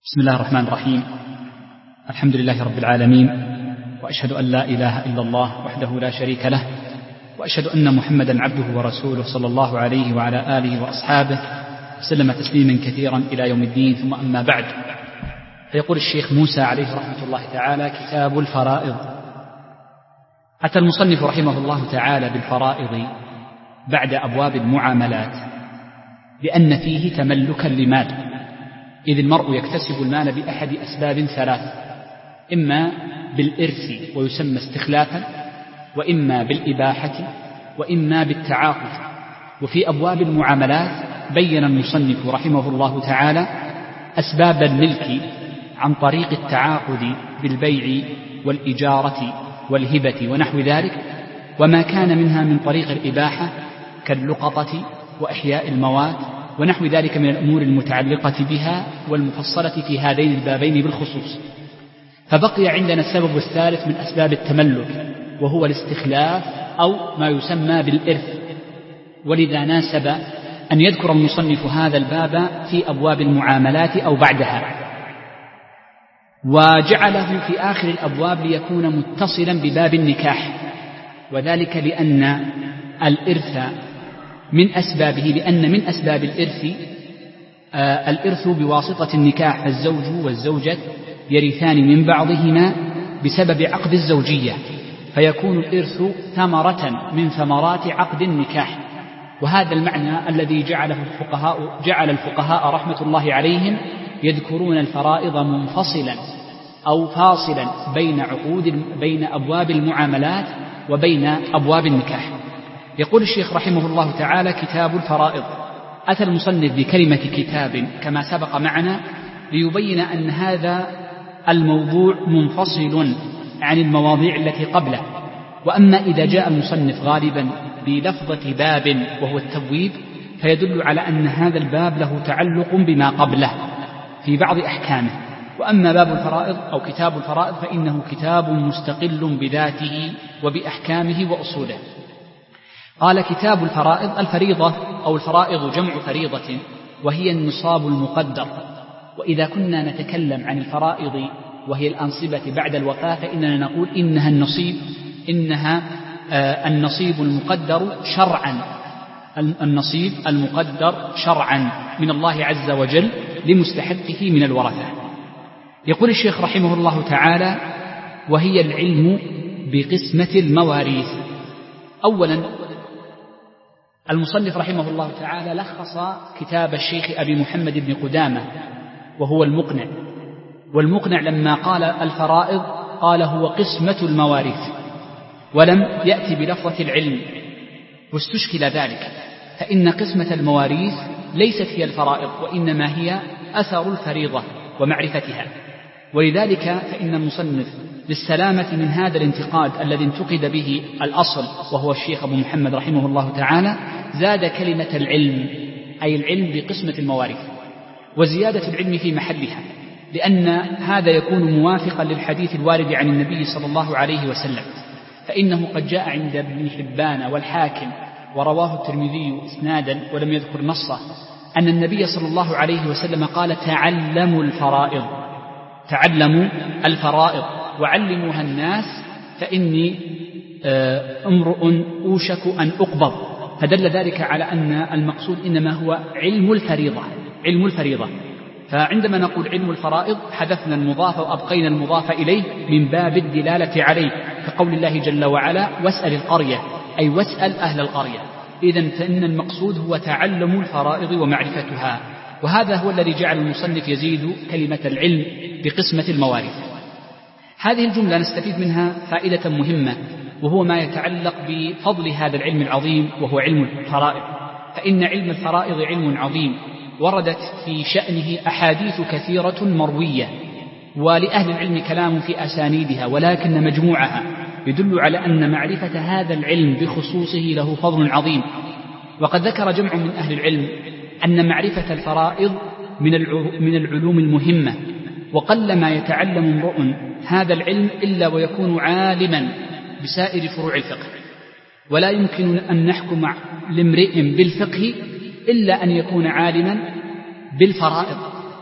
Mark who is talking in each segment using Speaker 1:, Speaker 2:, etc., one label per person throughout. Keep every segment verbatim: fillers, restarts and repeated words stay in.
Speaker 1: بسم الله الرحمن الرحيم. الحمد لله رب العالمين، وأشهد أن لا إله إلا الله وحده لا شريك له، وأشهد أن محمدا عبده ورسوله صلى الله عليه وعلى آله وأصحابه وسلم تسليما كثيرا إلى يوم الدين. ثم أما بعد، فيقول الشيخ موسى عليه رحمة الله تعالى: كتاب الفرائض. أتى المصنف رحمه الله تعالى بالفرائض بعد أبواب المعاملات لأن فيه تملكا لمال، إذ المرء يكتسب المال بأحد أسباب ثلاث: إما بالإرث ويسمى استخلافا، وإما بالإباحة، وإما بالتعاقد. وفي أبواب المعاملات بين المصنف رحمه الله تعالى أسباب الملك عن طريق التعاقد بالبيع والإجارة والهبة ونحو ذلك، وما كان منها من طريق الإباحة كاللقطة وإحياء الموات ونحو ذلك من الأمور المتعلقة بها والمفصلة في هذين البابين بالخصوص. فبقي عندنا السبب الثالث من أسباب التملك، وهو الاستخلاف أو ما يسمى بالإرث، ولذا ناسب أن يذكر المصنف هذا الباب في أبواب المعاملات أو بعدها، وجعله في آخر الأبواب ليكون متصلا بباب النكاح، وذلك لأن الإرث من أسبابه لأن من أسباب الإرث آه الإرث بواسطة النكاح، فالزوج والزوجة يرثان من بعضهما بسبب عقد الزوجية، فيكون الإرث ثمرة من ثمرات عقد النكاح. وهذا المعنى الذي جعله الفقهاء جعل الفقهاء رحمة الله عليهم يذكرون الفرائض منفصلا أو فاصلا بين عقود بين أبواب المعاملات وبين أبواب النكاح. يقول الشيخ رحمه الله تعالى: كتاب الفرائض. أتى المصنف بكلمة كتاب كما سبق معنا ليبين أن هذا الموضوع منفصل عن المواضيع التي قبله. وأما إذا جاء المصنف غالبا بلفظة باب وهو التبويب فيدل على أن هذا الباب له تعلق بما قبله في بعض أحكامه. وأما باب الفرائض أو كتاب الفرائض فإنه كتاب مستقل بذاته وبأحكامه وأصوله. قال: كتاب الفرائض. الفريضة أو الفرائض جمع فريضة، وهي النصاب المقدر. وإذا كنا نتكلم عن الفرائض وهي الأنصبة بعد الوفاة فإننا نقول إنها النصيب إنها آه النصيب المقدر شرعا النصيب المقدر شرعا من الله عز وجل لمستحقه من الورثة. يقول الشيخ رحمه الله تعالى: وهي العلم بقسمة المواريث. أولا، المصنف رحمه الله تعالى لخص كتاب الشيخ أبي محمد بن قدامة وهو المقنع. والمقنع لما قال الفرائض قال هو قسمة المواريث، ولم يأتي بلفظة العلم، واستشكل ذلك، فإن قسمة المواريث ليست هي الفرائض، وإنما هي أثر الفريضة ومعرفتها. ولذلك فإن المصنف للسلامة من هذا الانتقاد الذي انتقد به الأصل وهو الشيخ أبو محمد رحمه الله تعالى زاد كلمة العلم، أي العلم بقسمة المواريث، وزيادة العلم في محلها، لأن هذا يكون موافقا للحديث الوارد عن النبي صلى الله عليه وسلم. فإنه قد جاء عند ابن حبان والحاكم ورواه الترمذي إسنادا ولم يذكر نصه أن النبي صلى الله عليه وسلم قال: تعلموا الفرائض تعلموا الفرائض وعلموها الناس فإني امرؤ أوشك أن أقبض. فدل ذلك على أن المقصود إنما هو علم الفريضة علم الفريضة فعندما نقول علم الفرائض حذفنا المضاف وأبقينا المضاف إليه من باب الدلالة عليه، كقول الله جل وعلا: واسأل القرية، أي واسأل أهل القرية. إذن فإن المقصود هو تعلم الفرائض ومعرفتها، وهذا هو الذي جعل المصنف يزيد كلمة العلم بقسمة المواريث. هذه الجملة نستفيد منها فائدة مهمة، وهو ما يتعلق بفضل هذا العلم العظيم وهو علم الفرائض. فإن علم الفرائض علم عظيم وردت في شأنه أحاديث كثيرة مروية، ولأهل العلم كلام في أسانيدها، ولكن مجموعها يدل على أن معرفة هذا العلم بخصوصه له فضل عظيم. وقد ذكر جمع من أهل العلم أن معرفة الفرائض من العلوم المهمة، وقل ما يتعلم امرؤ هذا العلم إلا ويكون عالما بسائر فروع الفقه، ولا يمكن أن نحكم لامرئ بالفقه إلا أن يكون عالما بالفرائض،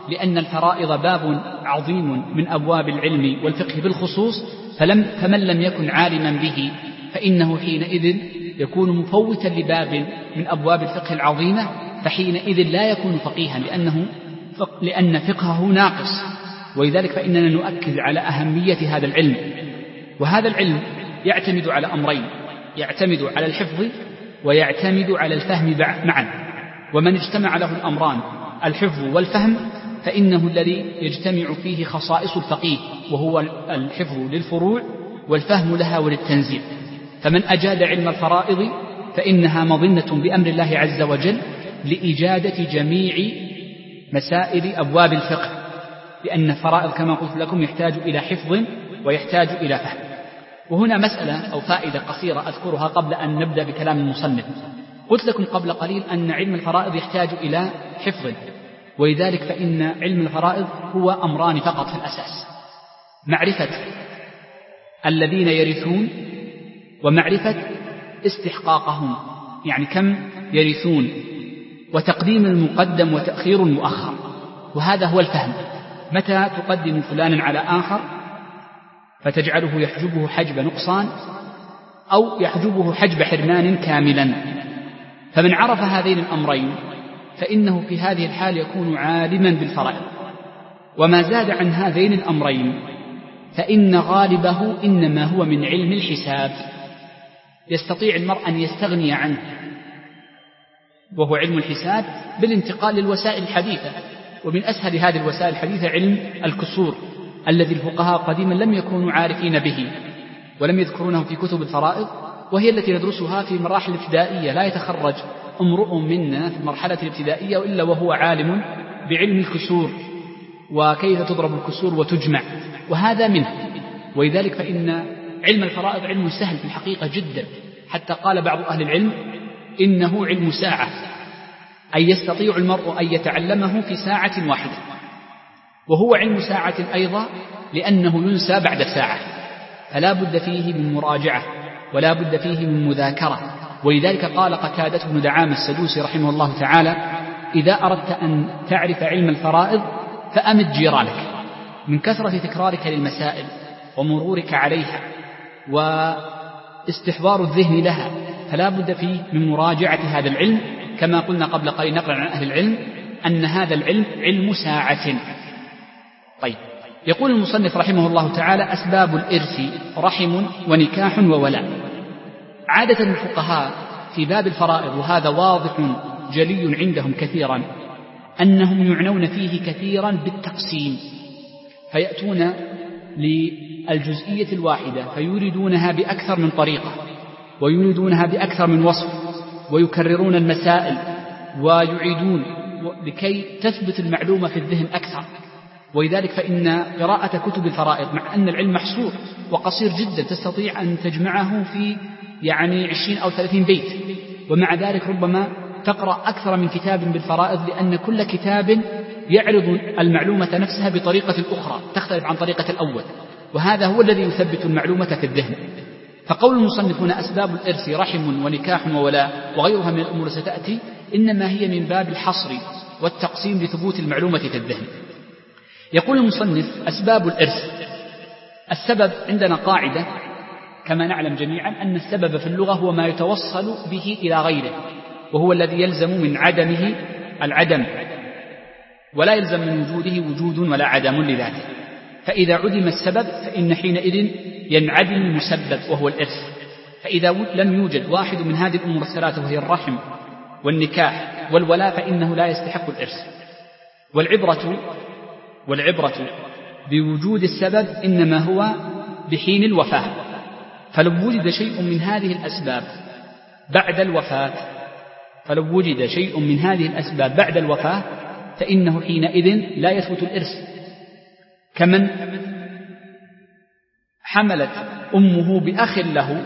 Speaker 1: لأن الفرائض باب عظيم من أبواب العلم والفقه بالخصوص، فلم فمن لم يكن عالما به فإنه حينئذ يكون مفوتا لباب من أبواب الفقه العظيمة، فحينئذ لا يكون فقيها لأنه لأن فقهه ناقص. ولذلك فإننا نؤكد على أهمية هذا العلم. وهذا العلم يعتمد على أمرين: يعتمد على الحفظ ويعتمد على الفهم معا. ومن اجتمع له الأمران الحفظ والفهم فإنه الذي يجتمع فيه خصائص الفقيه، وهو الحفظ للفروع والفهم لها وللتنزيل. فمن أجاد علم الفرائض فإنها مظنة بأمر الله عز وجل لإجادة جميع مسائل أبواب الفقه، لأن الفرائض كما قلت لكم يحتاج إلى حفظ ويحتاج إلى فهم. وهنا مسألة أو فائدة قصيرة أذكرها قبل أن نبدأ بكلام المصنف. قلت لكم قبل قليل أن علم الفرائض يحتاج إلى حفظ، ولذلك فإن علم الفرائض هو أمران فقط في الأساس: معرفة الذين يرثون ومعرفة استحقاقهم، يعني كم يرثون، وتقديم المقدم وتأخير المؤخر. وهذا هو الفهم. متى تقدم فلانا على آخر فتجعله يحجبه حجب نقصان أو يحجبه حجب حرمان كاملا. فمن عرف هذين الأمرين فإنه في هذه الحال يكون عالما بالفرائض. وما زاد عن هذين الأمرين فإن غالبه إنما هو من علم الحساب، يستطيع المرء أن يستغني عنه، وهو علم الحساب بالانتقال للوسائل الحديثة. ومن أسهل هذه الوسائل الحديثة علم الكسور، الذي الفقهاء قديما لم يكونوا عارفين به ولم يذكرونه في كتب الفرائض، وهي التي ندرسها في مراحل الابتدائية. لا يتخرج امرؤ منا في المرحلة الابتدائية إلا وهو عالم بعلم الكسور وكيف تضرب الكسور وتجمع، وهذا منه. ولذلك فإن علم الفرائض علم سهل في الحقيقة جدا، حتى قال بعض أهل العلم إنه علم ساعة، أي يستطيع المرء أن يتعلمه في ساعة واحدة. وهو علم ساعة أيضا لأنه ينسى بعد ساعة، فلا بد فيه من مراجعة ولا بد فيه من مذاكرة. ولذلك قال قتادة بن دعامة السدوسي رحمه الله تعالى: إذا أردت أن تعرف علم الفرائض فأمد جيرانك من كثرة تكرارك للمسائل ومرورك عليها واستحضار الذهن لها، فلا بد فيه من مراجعة هذا العلم. كما قلنا قبل قليل نقرأ عن أهل العلم أن هذا العلم علم ساعة. طيب، يقول المصنف رحمه الله تعالى: أسباب الإرث رحم ونكاح وولاء. عادة الفقهاء في باب الفرائض، وهذا واضح جلي عندهم كثيرا، أنهم يعنون فيه كثيرا بالتقسيم، فيأتون للجزئية الواحدة فيريدونها بأكثر من طريقة ويريدونها بأكثر من وصف، ويكررون المسائل ويعيدون لكي تثبت المعلومة في الذهن أكثر. ولذلك فإن قراءة كتب الفرائض، مع أن العلم محصور وقصير جدا تستطيع أن تجمعه في يعني عشرين أو ثلاثين بيت، ومع ذلك ربما تقرأ أكثر من كتاب بالفرائض، لأن كل كتاب يعرض المعلومة نفسها بطريقة أخرى تختلف عن طريقة الأول، وهذا هو الذي يثبت المعلومة في الذهن. فقول المصنف هنا أسباب الإرث رحم ونكاح وولاء وغيرها من الأمور ستأتي، إنما هي من باب الحصر والتقسيم لثبوت المعلومة في الذهن. يقول المصنف: أسباب الإرث. السبب عندنا قاعدة كما نعلم جميعا أن السبب في اللغة هو ما يتوصل به إلى غيره، وهو الذي يلزم من عدمه العدم، ولا يلزم من وجوده وجود ولا عدم لذاته. فإذا عدم السبب فإن حينئذ ينعدم المسبب وهو الإرث. فإذا لم يوجد واحد من هذه الأمور الثلاثة وهي الرحم والنكاح والولاء فإنه لا يستحق الإرث. والعبرة والعبرة بوجود السبب إنما هو بحين الوفاة، فلو وجد شيء من هذه الأسباب بعد الوفاة فلو وجد شيء من هذه الأسباب بعد الوفاة فإنه حينئذ لا يثبت الإرث. كمن حملت أمه بأخ له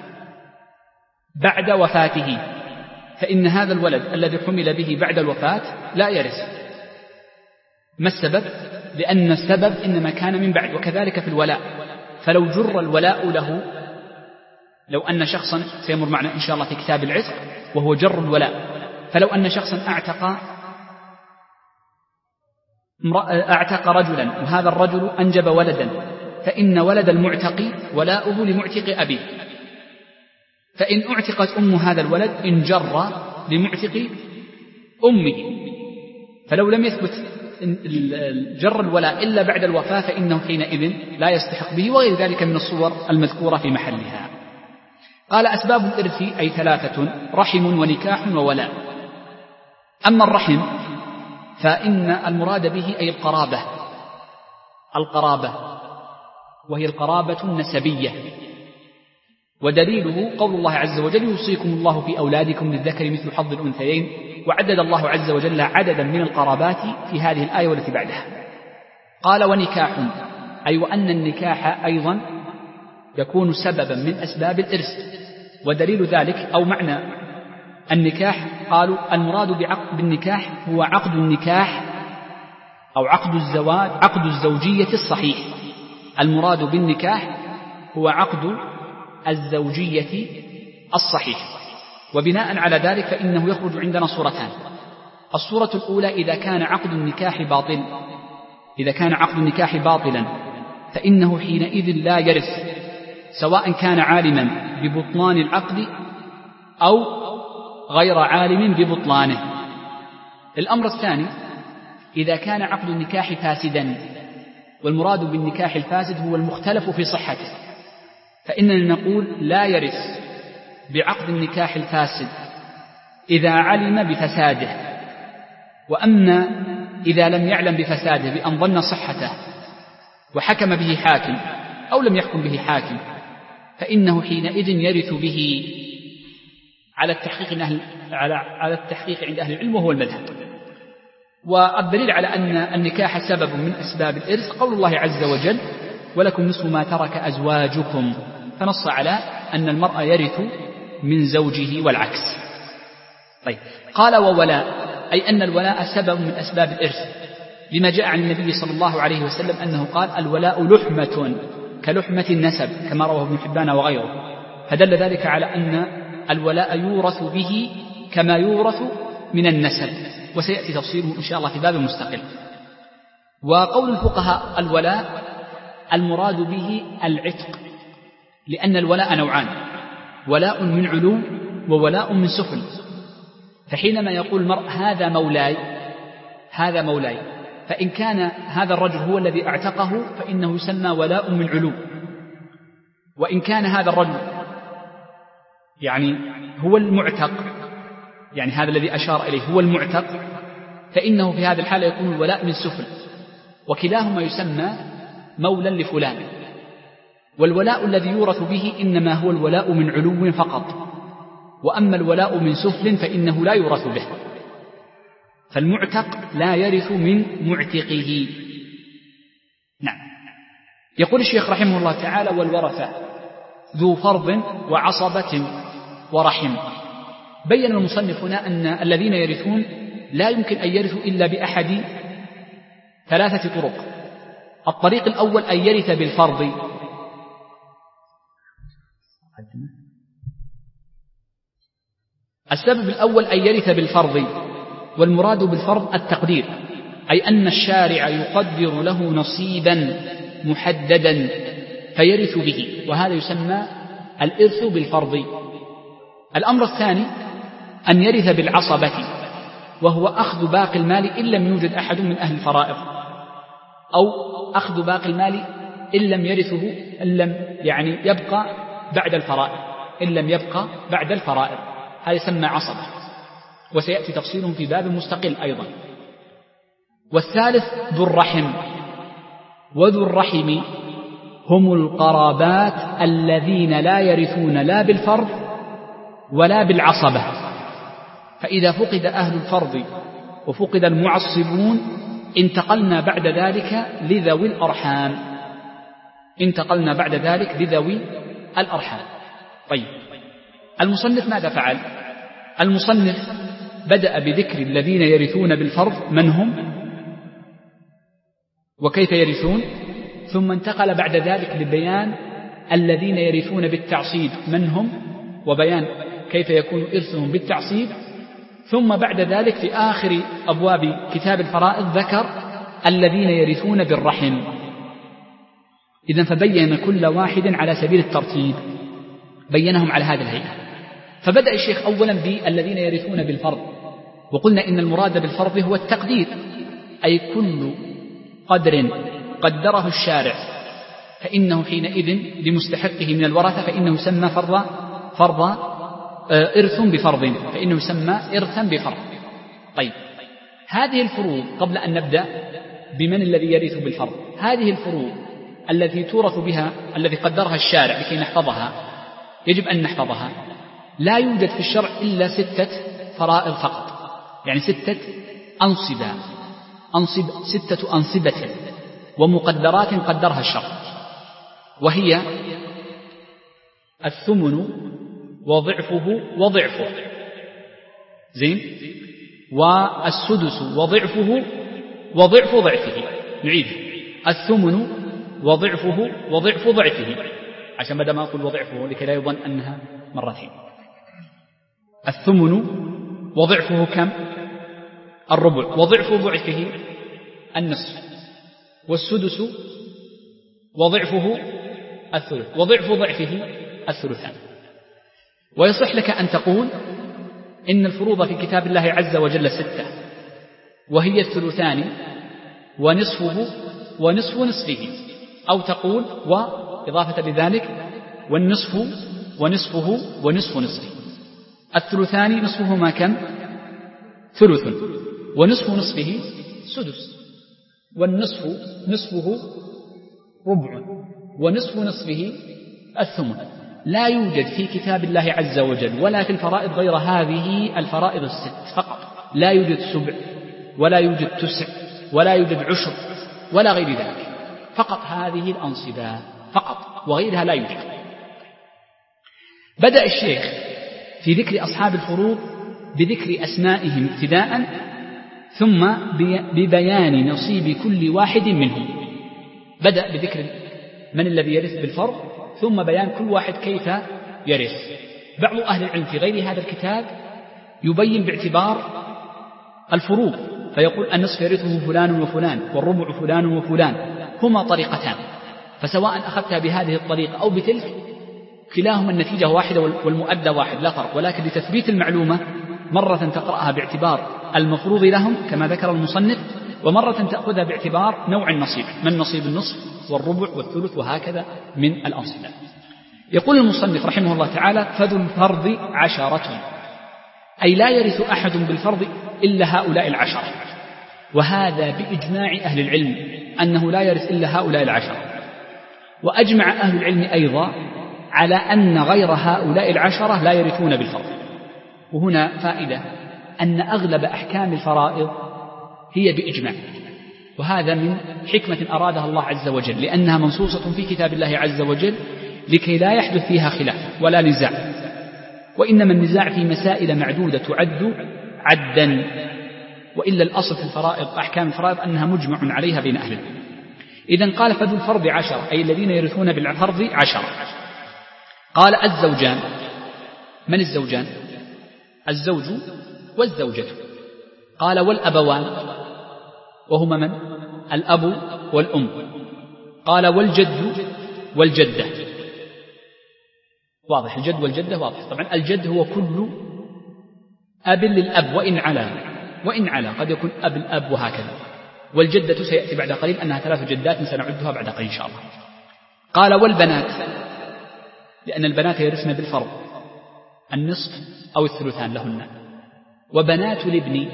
Speaker 1: بعد وفاته، فإن هذا الولد الذي حمل به بعد الوفاة لا يرث. ما السبب؟ لأن السبب إنما كان من بعد. وكذلك في الولاء، فلو جر الولاء له، لو أن شخصا سيمر معنا إن شاء الله في كتاب العتق وهو جر الولاء، فلو أن شخصا أعتق أعتق رجلا وهذا الرجل أنجب ولدا فإن ولد المعتق ولاؤه لمعتق أبيه، فإن اعتقت أم هذا الولد انجر لمعتق أمه، فلو لم يثبت جر الولاء إلا بعد الوفاة فإنه حينئذ لا يستحق به، وغير ذلك من الصور المذكورة في محلها. قال أسباب الإرث أي ثلاثة: رحم ونكاح وولاء. أما الرحم فإن المراد به أي القرابة، القرابة وهي القرابة النسبية، ودليله قول الله عز وجل: يوصيكم الله في أولادكم للذكر مثل حظ الأنثيين، وعدد الله عز وجل عددا من القرابات في هذه الآية والتي بعدها. قال ونكاح أي وأن النكاح أيضا يكون سببا من أسباب الإرث، ودليل ذلك أو معنى النكاح قالوا المراد بعقد بالنكاح هو عقد النكاح أو عقد الزواج، عقد الزوجية الصحيح. المراد بالنكاح هو عقد الزوجية الصحيح. وبناء على ذلك فإنه يخرج عندنا صورتان: الصورة الأولى إذا كان عقد النكاح باطل، إذا كان عقد النكاح باطلا فإنه حينئذ لا يرث، سواء كان عالما ببطلان العقد أو غير عالم ببطلانه. الأمر الثاني إذا كان عقد النكاح فاسدا، والمراد بالنكاح الفاسد هو المختلف في صحته، فإننا نقول لا يرث بعقد النكاح الفاسد إذا علم بفساده، وأما إذا لم يعلم بفساده بأن ظن صحته وحكم به حاكم أو لم يحكم به حاكم فإنه حينئذ يرث به على التحقيق أهل على التحقيق عند أهل العلم وهو المذهب. والدليل على أن النكاح سبب من أسباب الإرث قول الله عز وجل: ولكم نصف ما ترك أزواجكم، فنص على أن المرء يرث من زوجه والعكس. طيب، قال وولاء أي أن الولاء سبب من أسباب الإرث، لما جاء عن النبي صلى الله عليه وسلم أنه قال: الولاء لحمة كلحمة النسب، كما رواه ابن حبان وغيره، فدل ذلك على أن الولاء يورث به كما يورث من النسب، وسيأتي تفصيله إن شاء الله في باب مستقل. وقول الفقهاء الولاء المراد به العتق، لأن الولاء نوعان: ولاء من علو وولاء من سفل. فحينما يقول المرء هذا مولاي هذا مولاي فإن كان هذا الرجل هو الذي اعتقه فإنه يسمى ولاء من علو، وإن كان هذا الرجل يعني هو المعتق، يعني هذا الذي أشار إليه هو المعتق، فإنه في هذه الحالة يكون الولاء من سفل، وكلاهما يسمى مولا لفلان. والولاء الذي يورث به إنما هو الولاء من علو فقط، وأما الولاء من سفل فإنه لا يورث به، فالمعتق لا يرث من معتقه. نعم. يقول الشيخ رحمه الله تعالى: والورثة ذو فرض وعصبة ورحم. بين المصنفون أن الذين يرثون لا يمكن أن يرثوا إلا بأحد ثلاثة طرق. الطريق الأول أن يرث بالفرض، السبب الأول أن يرث بالفرض، والمراد بالفرض التقدير، أي أن الشارع يقدر له نصيبا محددا فيرث به، وهذا يسمى الإرث بالفرض. الأمر الثاني أن يرث بالعصبة، وهو أخذ باقي المال إن لم يوجد أحد من أهل الفرائض، أو أخذ باقي المال إن لم يرثه إن لم يعني يبقى بعد الفرائض، إن لم يبقى بعد الفرائض، هذا يسمى عصبة، وسيأتي تفصيلهم في باب مستقل أيضا. والثالث ذو الرحم، وذو الرحم هم القرابات الذين لا يرثون لا بالفرض ولا بالعصبة، فإذا فقد أهل الفرض وفقد المعصبون انتقلنا بعد ذلك لذوي الأرحام، انتقلنا بعد ذلك لذوي الأرحام. طيب، المصنف ماذا فعل؟ المصنف بدأ بذكر الذين يرثون بالفرض من هم وكيف يرثون، ثم انتقل بعد ذلك لبيان الذين يرثون بالتعصيب من هم، وبيان كيف يكون إرثهم بالتعصيب، ثم بعد ذلك في آخر أبواب كتاب الفرائض ذكر الذين يرثون بالرحم. إذن فبين كل واحد على سبيل الترتيب، بينهم على هذه الهيئة. فبدأ الشيخ أولا بالذين يرثون بالفرض، وقلنا إن المراد بالفرض هو التقدير، أي كل قدر قدره الشارع فإنه حينئذ لمستحقه من الورثة فإنه يسمى فرض فرض إرث بفرض، فإنه يسمى إرثا بفرض. طيب، هذه الفروض قبل أن نبدأ بمن الذي يرث بالفرض، هذه الفروض التي تورث بها الذي قدرها الشارع لكي نحفظها، يجب أن نحفظها. لا يوجد في الشرع إلا ستة فرائض فقط، يعني ستة أنصبة أنصب ستة أنصبة ومقدرات قدرها الشرع، وهي الثمن وضعفه وضعفه، زين، والسدس وضعفه وضعف ضعفه. نعيد: الثمن وضعفه وضعف ضعفه، عشان بدل ما أقول وضعفه لكي لا يظن أنها مرتين. الثمن وضعفه كم؟ الربع، وضعف ضعفه النصف، والسدس وضعفه الثلث، وضعف ضعفه الثلثان. ويصح لك أن تقول إن الفروض في كتاب الله عز وجل ستة، وهي الثلثان ونصفه ونصف نصفه، أو تقول وإضافة لذلك والنصف ونصفه ونصف نصفه. الثلثان نصفهما كم؟ ثلث، ونصف نصفه سدس، والنصف نصفه ربع، ونصف نصفه الثمن. لا يوجد في كتاب الله عز وجل ولا في الفرائض غير هذه الفرائض الست فقط، لا يوجد سبع ولا يوجد تسع ولا يوجد عشر ولا غير ذلك، فقط هذه الأنصبة فقط، وغيرها لا يوجد. بدأ الشيخ في ذكر أصحاب الفروض بذكر أسمائهم ابتداء، ثم ببيان نصيب كل واحد منهم. بدأ بذكر من الذي يرث بالفرض، ثم بيان كل واحد كيف يرث. بعض أهل العلم في غير هذا الكتاب يبين باعتبار الفروض، فيقول النصف يرثه فلان وفلان، والربع فلان وفلان، هما طريقتان، فسواء أخذتها بهذه الطريقة أو بتلك كلاهما النتيجة واحدة والمؤدى واحد، لا فرق. ولكن لتثبيت المعلومة مرة تقرأها باعتبار المفروض لهم كما ذكر المصنف، ومرة تأخذها باعتبار نوع النصيب، من نصيب النصف والربع والثلث وهكذا من الأنصبة. يقول المصنف رحمه الله تعالى: فذو الفرض عشرة، أي لا يرث أحد بالفرض إلا هؤلاء العشرة، وهذا بإجماع أهل العلم أنه لا يرث إلا هؤلاء العشرة. وأجمع أهل العلم أيضا على أن غير هؤلاء العشرة لا يرثون بالفرض. وهنا فائدة أن أغلب أحكام الفرائض هي بإجماع، وهذا من حكمة أرادها الله عز وجل، لأنها منصوصة في كتاب الله عز وجل لكي لا يحدث فيها خلاف ولا نزاع، وإنما النزاع في مسائل معدودة تعد عدا، وإلا الأصل في الفرائض أحكام الفرائض أنها مجمع عليها بين أهل العلم. إذن قال: فذو الفرض عشر، أي الذين يرثون بالفرض عشر. قال: الزوجان. من الزوجان؟ الزوج والزوجة. قال: والأبوان، وهما من؟ الأب والأم. قال: والجد والجدة. واضح، الجد والجدة واضح. طبعا الجد هو كل أب للأب وإن علا، وإن علا قد يكون أب الأب وهكذا. والجدة سيأتي بعد قليل أنها ثلاث جدات سنعدها بعد قليل إن شاء الله. قال: والبنات، لأن البنات يرثن بالفرض النصف أو الثلثان لهن. وبنات الابن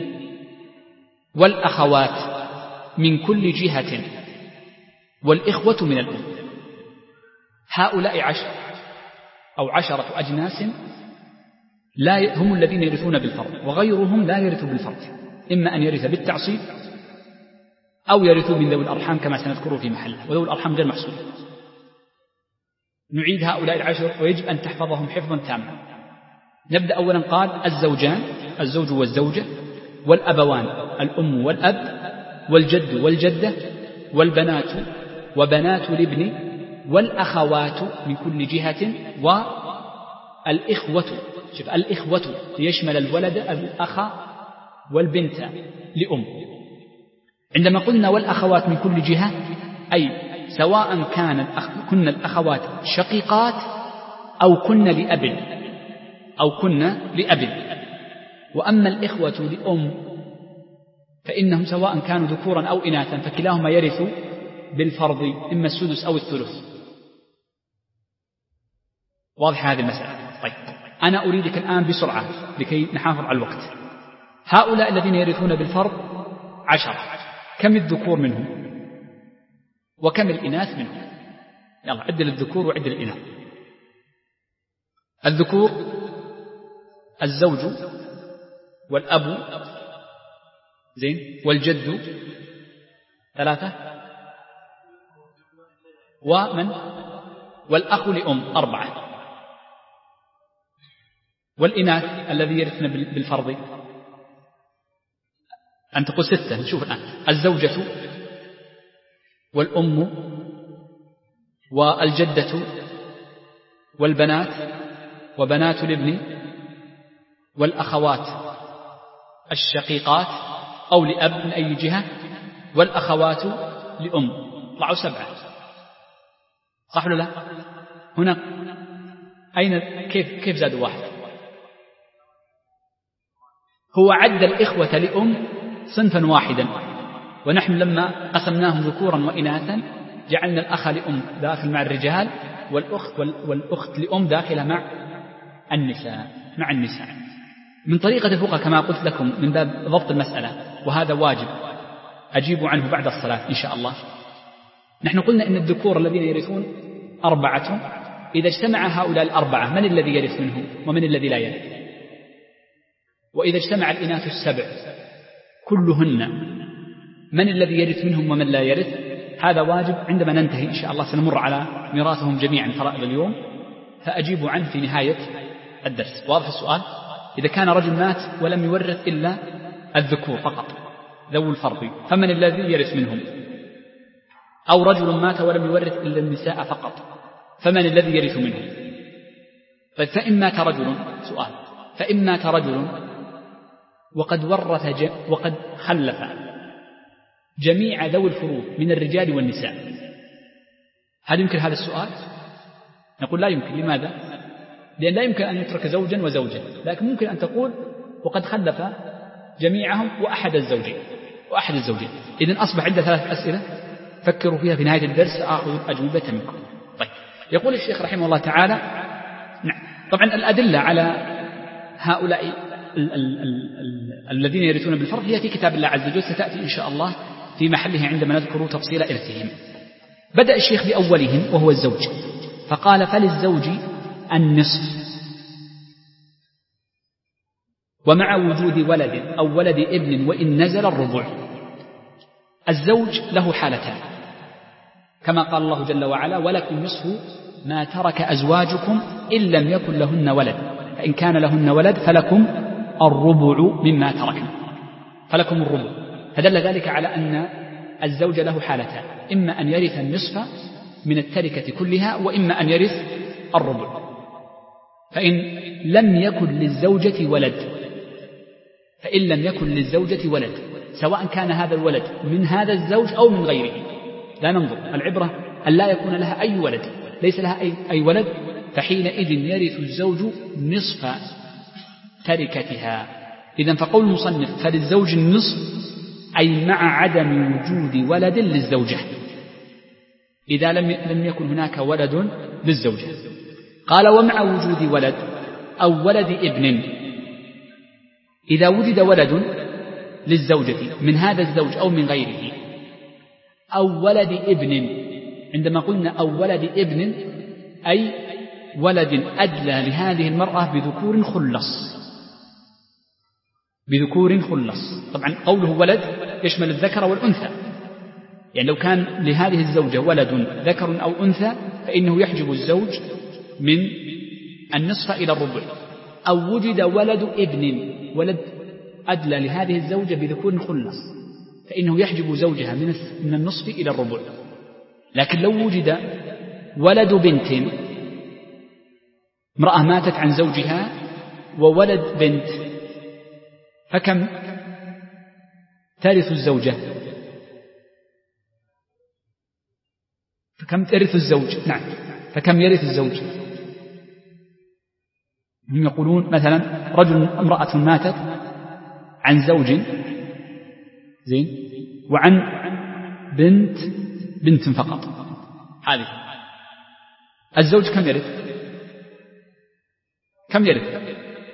Speaker 1: والأخوات من كل جهة والإخوة من الأم. هؤلاء عشر أو عشرة أجناس لا هم الذين يرثون بالفرض، وغيرهم لا يرث بالفرض، إما أن يرث بالتعصيب أو يرث من ذوي الأرحام كما سنذكره في محله، وذوي الأرحام غير محصول. نعيد هؤلاء العشر ويجب أن تحفظهم حفظا تاما. نبدأ أولا. قال: الزوجان، الزوج والزوجة، والأبوان الأم والأب، والجد والجدة، والبنات وبنات الابن، والأخوات من كل جهة، والإخوة. شوف، الإخوة يشمل الولد الأخ والبنت لأم. عندما قلنا والأخوات من كل جهة، أي سواء كان الأخ... كن الأخوات شقيقات أو كن لأب أو كن لأب. وأما الإخوة لأم فإنهم سواء كانوا ذكورا أو إناثا فكلاهما يرث بالفرض إما السدس أو الثلث. واضح هذه المسألة؟ طيب أنا أريدك الآن بسرعة لكي نحافظ على الوقت. هؤلاء الذين يرثون بالفرض عشرة، كم الذكور منهم وكم الإناث منهم؟ يلا عدل الذكور وعدل الإناث. الذكور الزوج والأب زين والجد ثلاثة، ومن والأخ لأم أربعة، والإناث الذي يرثن بالفرض أن تقول ستة. نشوف الآن الزوجة والأم والجدة والبنات وبنات الابن والأخوات الشقيقات أو لأب من أي جهة والأخوات لأم. طلعوا سبعة، صح ولا لا؟ هنا أين كيف كيف زادوا واحد؟ هو عد الإخوة لأم صنفا واحدا، ونحن لما قسمناهم ذكورا وإناثا جعلنا الأخ لأم داخل مع الرجال والأخت والأخت لأم داخلة مع النساء مع النساء من طريقة الفقه كما قلت لكم من باب ضبط المسألة، وهذا واجب أجيب عنه بعد الصلاة إن شاء الله. نحن قلنا إن الذكور الذين يرثون أربعة، إذا اجتمع هؤلاء الأربعة من الذي يرث منهم ومن الذي لا يرث؟ وإذا اجتمع الإناث السبع كلهن من الذي يرث منهم ومن لا يرث؟ هذا واجب. عندما ننتهي إن شاء الله سنمر على ميراثهم جميعا فرائض اليوم، فأجيب عنه في نهاية الدرس. واضح السؤال؟ إذا كان رجل مات ولم يورث إلا الذكور فقط ذو الفرض فمن الذي يرث منهم؟ أو رجل مات ولم يورث إلا النساء فقط فمن الذي يرث منهم؟ فإن مات رجل سؤال فإن مات رجل وقد ورث ج... وقد خلف جميع ذوي الفروض من الرجال والنساء، هل يمكن هذا السؤال؟ نقول لا يمكن. لماذا؟ لأن لا يمكن أن يترك زوجا وزوجا، لكن ممكن أن تقول وقد خلف جميعهم وأحد الزوجين وأحد الزوجين. إذن أصبح عندنا ثلاث أسئلة فكروا فيها في نهاية الدرس أخذ أجوبة منكم. طيب يقول الشيخ رحمه الله تعالى نعم. طبعا الأدلة على هؤلاء ال- ال- ال- ال- الذين يرثون بالفرض هي في كتاب الله عز وجل، ستأتي إن شاء الله في محلها عندما نذكر تفصيل إرثهم. بدأ الشيخ بأولهم وهو الزوج، فقال فللزوج النصف ومع وجود ولد أو ولد ابن وإن نزل الربع. الزوج له حالتان كما قال الله جل وعلا ولكم نصف ما ترك أزواجكم إن لم يكن لهن ولد فإن كان لهن ولد فلكم الربع مما تركن، فلكم الربع. فدل ذلك على أن الزوج له حالتان، إما أن يرث النصف من التركة كلها وإما أن يرث الربع. فإن لم يكن للزوجة ولد فإن لم يكن للزوجة ولد سواء كان هذا الولد من هذا الزوج أو من غيره لا ننظر، العبرة أن لا يكون لها أي ولد، ليس لها أي, أي ولد، فحينئذ يرث الزوج نصف تركتها. إذن فقول المصنف فللزوج النصف أي مع عدم وجود ولد للزوجة إذا لم لم يكن هناك ولد للزوجة. قال ومع وجود ولد أو ولد ابن، إذا وجد ولد للزوجة من هذا الزوج أو من غيره أو ولد ابن، عندما قلنا أو ولد ابن أي ولد أدلى لهذه المرأة بذكور خلص بذكور خلص. طبعا قوله ولد يشمل الذكر والأنثى، يعني لو كان لهذه الزوجة ولد ذكر أو أنثى فإنه يحجب الزوج من النصف إلى الربع. أو وجد ولد ابن ولد أدلى لهذه الزوجة بذكور خلص فإنه يحجب زوجها من النصف إلى الربع. لكن لو وجد ولد بنت، امرأة ماتت عن زوجها وولد بنت، فكم ترث الزوجة؟ فكم يرث الزوج؟ نعم، فكم يرث الزوج؟ هم يقولون مثلا رجل امرأة ماتت عن زوج زين وعن بنت بنت فقط، هذه الزوج كم يرث؟ كم يرث؟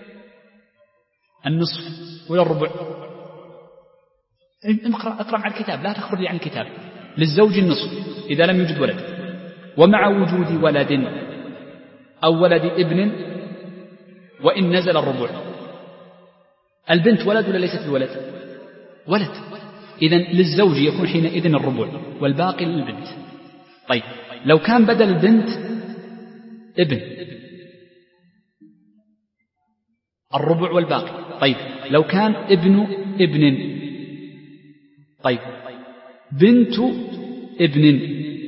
Speaker 1: النصف ولا الربع؟ اقرأ اقرأ مع الكتاب، لا تخرج عن الكتاب. للزوج النصف إذا لم يوجد ولد، ومع وجود ولد أو ولد ابن وإن نزل الربع. البنت ولد ولا ليست الولد؟ ولد، إذن للزوج يكون حينئذ الربع والباقي للبنت. طيب لو كان بدل البنت ابن الربع والباقي. طيب لو كان ابن ابن، طيب بنت ابن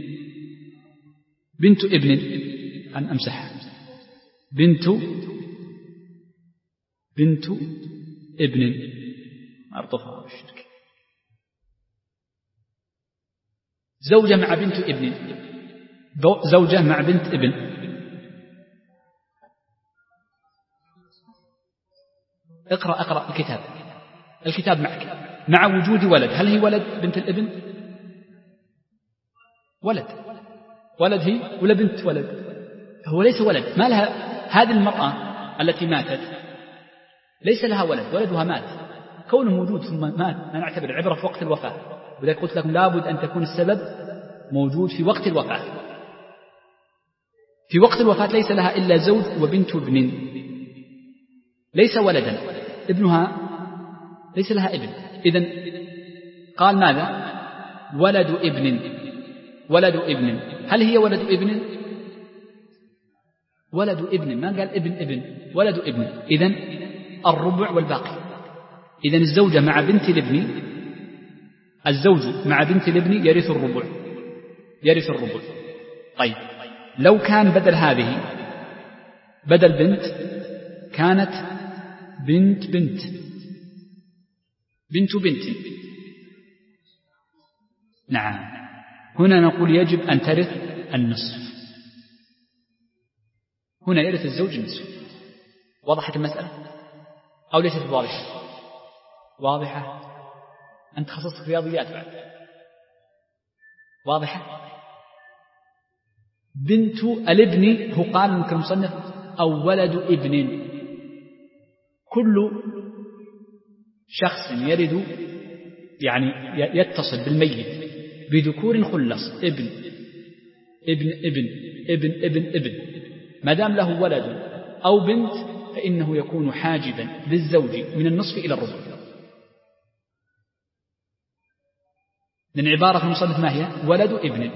Speaker 1: بنت ابن أن أمسحها بنت بنت ابن أرطفها بالشرك. زوجة مع بنت ابن، زوجة مع بنت ابن، اقرأ اقرأ الكتاب، الكتاب معك. مع وجود ولد، هل هي ولد بنت الابن؟ ولد، ولد هي ولا بنت ولد؟ هو ليس ولد، ما لها هذه المرأة التي ماتت ليس لها ولد، ولدها مات، كونه موجود ثم مات ما نعتبر العبرة في وقت الوفاة. ولذلك قلت لكم لابد أن تكون السبب موجود في وقت الوفاة. في وقت الوفاة ليس لها إلا زوج وبنت ابن، ليس ولدا، ابنها ليس لها ابن. إذن قال ماذا؟ ولد ابن، ولد ابن، هل هي ولد ابن؟ ولد ابن، ما قال ابن ابن، ولد ابن. إذن الربع والباقي. إذن الزوجة مع بنت الابن، الزوج مع بنت الابن يرث الربع، يرث الربع. طيب لو كان بدل هذه بدل بنت كانت بنت بنت بنت بنت، نعم، هنا نقول يجب أن ترث النصف، هنا يرث الزوج النصف. وضحت المسألة أو ليست واضحة؟ واضحة؟ أنت تخصصت في رياضيات بعد. واضحة؟ بنت الابن هو قال ممكن مصنف أو ولد ابن، كل شخص يرد يعني يتصل بالميت بذكور خلص، ابن ابن ابن ابن ابن ابن، ما دام له ولد أو بنت فإنه يكون حاجبا للزوج من النصف إلى الربع. لأن عبارة المصنف ما هي؟ ولد ابن.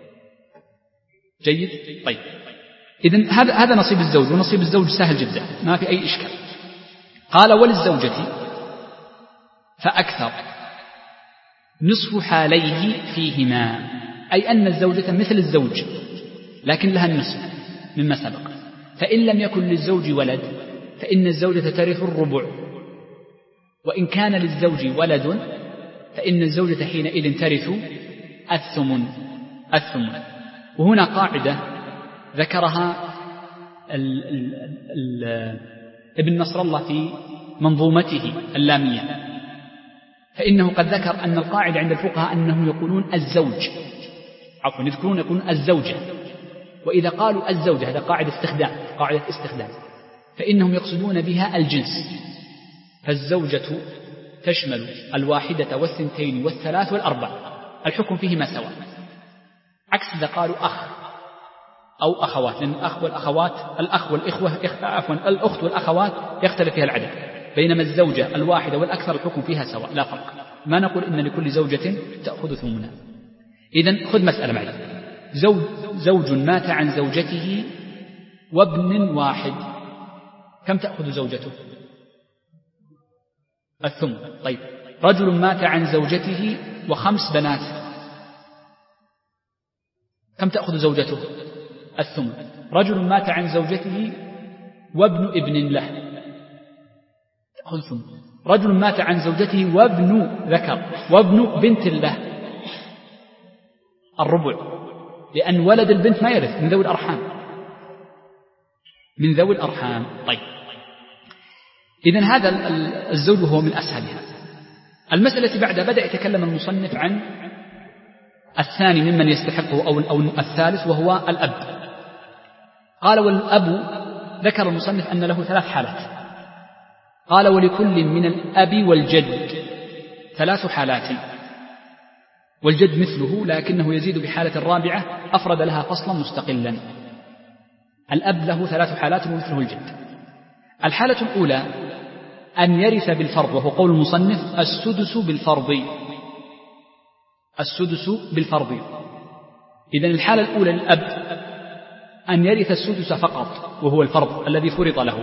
Speaker 1: جيد؟ طيب إذن هذا هذا نصيب الزوج، ونصيب الزوج سهل جدا ما في أي إشكال. قال وللزوجة فأكثر نصف حاليه فيهما، أي أن الزوجة مثل الزوج لكن لها النصف مما سبق. فإن لم يكن للزوج ولد فإن الزوجة ترث الربع، وإن كان للزوج ولد فإن الزوجة حينئذ ترث الثمن الثمن. وهنا قاعدة ذكرها ال ال ال ابن نصر الله في منظومته اللامية، فإنه قد ذكر أن القاعدة عند الفقهاء أنهم يقولون الزوج، عفوا يذكرون يقولون الزوجة، وإذا قالوا الزوجة هذا قاعدة استخدام، قاعدة استخدام، فإنهم يقصدون بها الجنس. فالزوجة تشمل الواحدة والثنتين والثلاث والأربع، الحكم فيهما سواء، عكس إذا قالوا أخ أو أخوات، لأن الأخ والأخوات الأخ والإخوة عفوا الأخت والأخوات يختلف فيها العدد، بينما الزوجة الواحدة والأكثر الحكم فيها سواء لا فرق. ما نقول إن لكل زوجة تأخذ ثمنا. إذن خذ مسألة معي، زوج, زوج مات عن زوجته وابن واحد، كم تأخذ زوجته؟ الثمن. طيب رجل مات عن زوجته وخمس بنات، كم تأخذ زوجته؟ الثمن. رجل مات عن زوجته وابن ابن له، تأخذ ثمن. رجل مات عن زوجته وابن ذكر وابن بنت له، الربع. لأن ولد البنت ما يرث من ذوي الأرحام من ذوي الأرحام. طيب، إذن هذا الزوج هو من أسهلها. المسألة التي بعدها بدأ يتكلم المصنف عن الثاني ممن يستحقه أو, أو الثالث وهو الأب. قال والأب ذكر المصنف أن له ثلاث حالات. قال ولكل من الأب والجد ثلاث حالات، والجد مثله لكنه يزيد بحالة الرابعة أفرد لها فصلا مستقلا. الأب له ثلاث حالات ومثله الجد. الحالة الأولى أن يرث بالفرض، وهو قول المصنف السدس بالفرض، السدس بالفرض. إذن الحالة الأولى للأب أن يرث السدس فقط وهو الفرض الذي فرض له.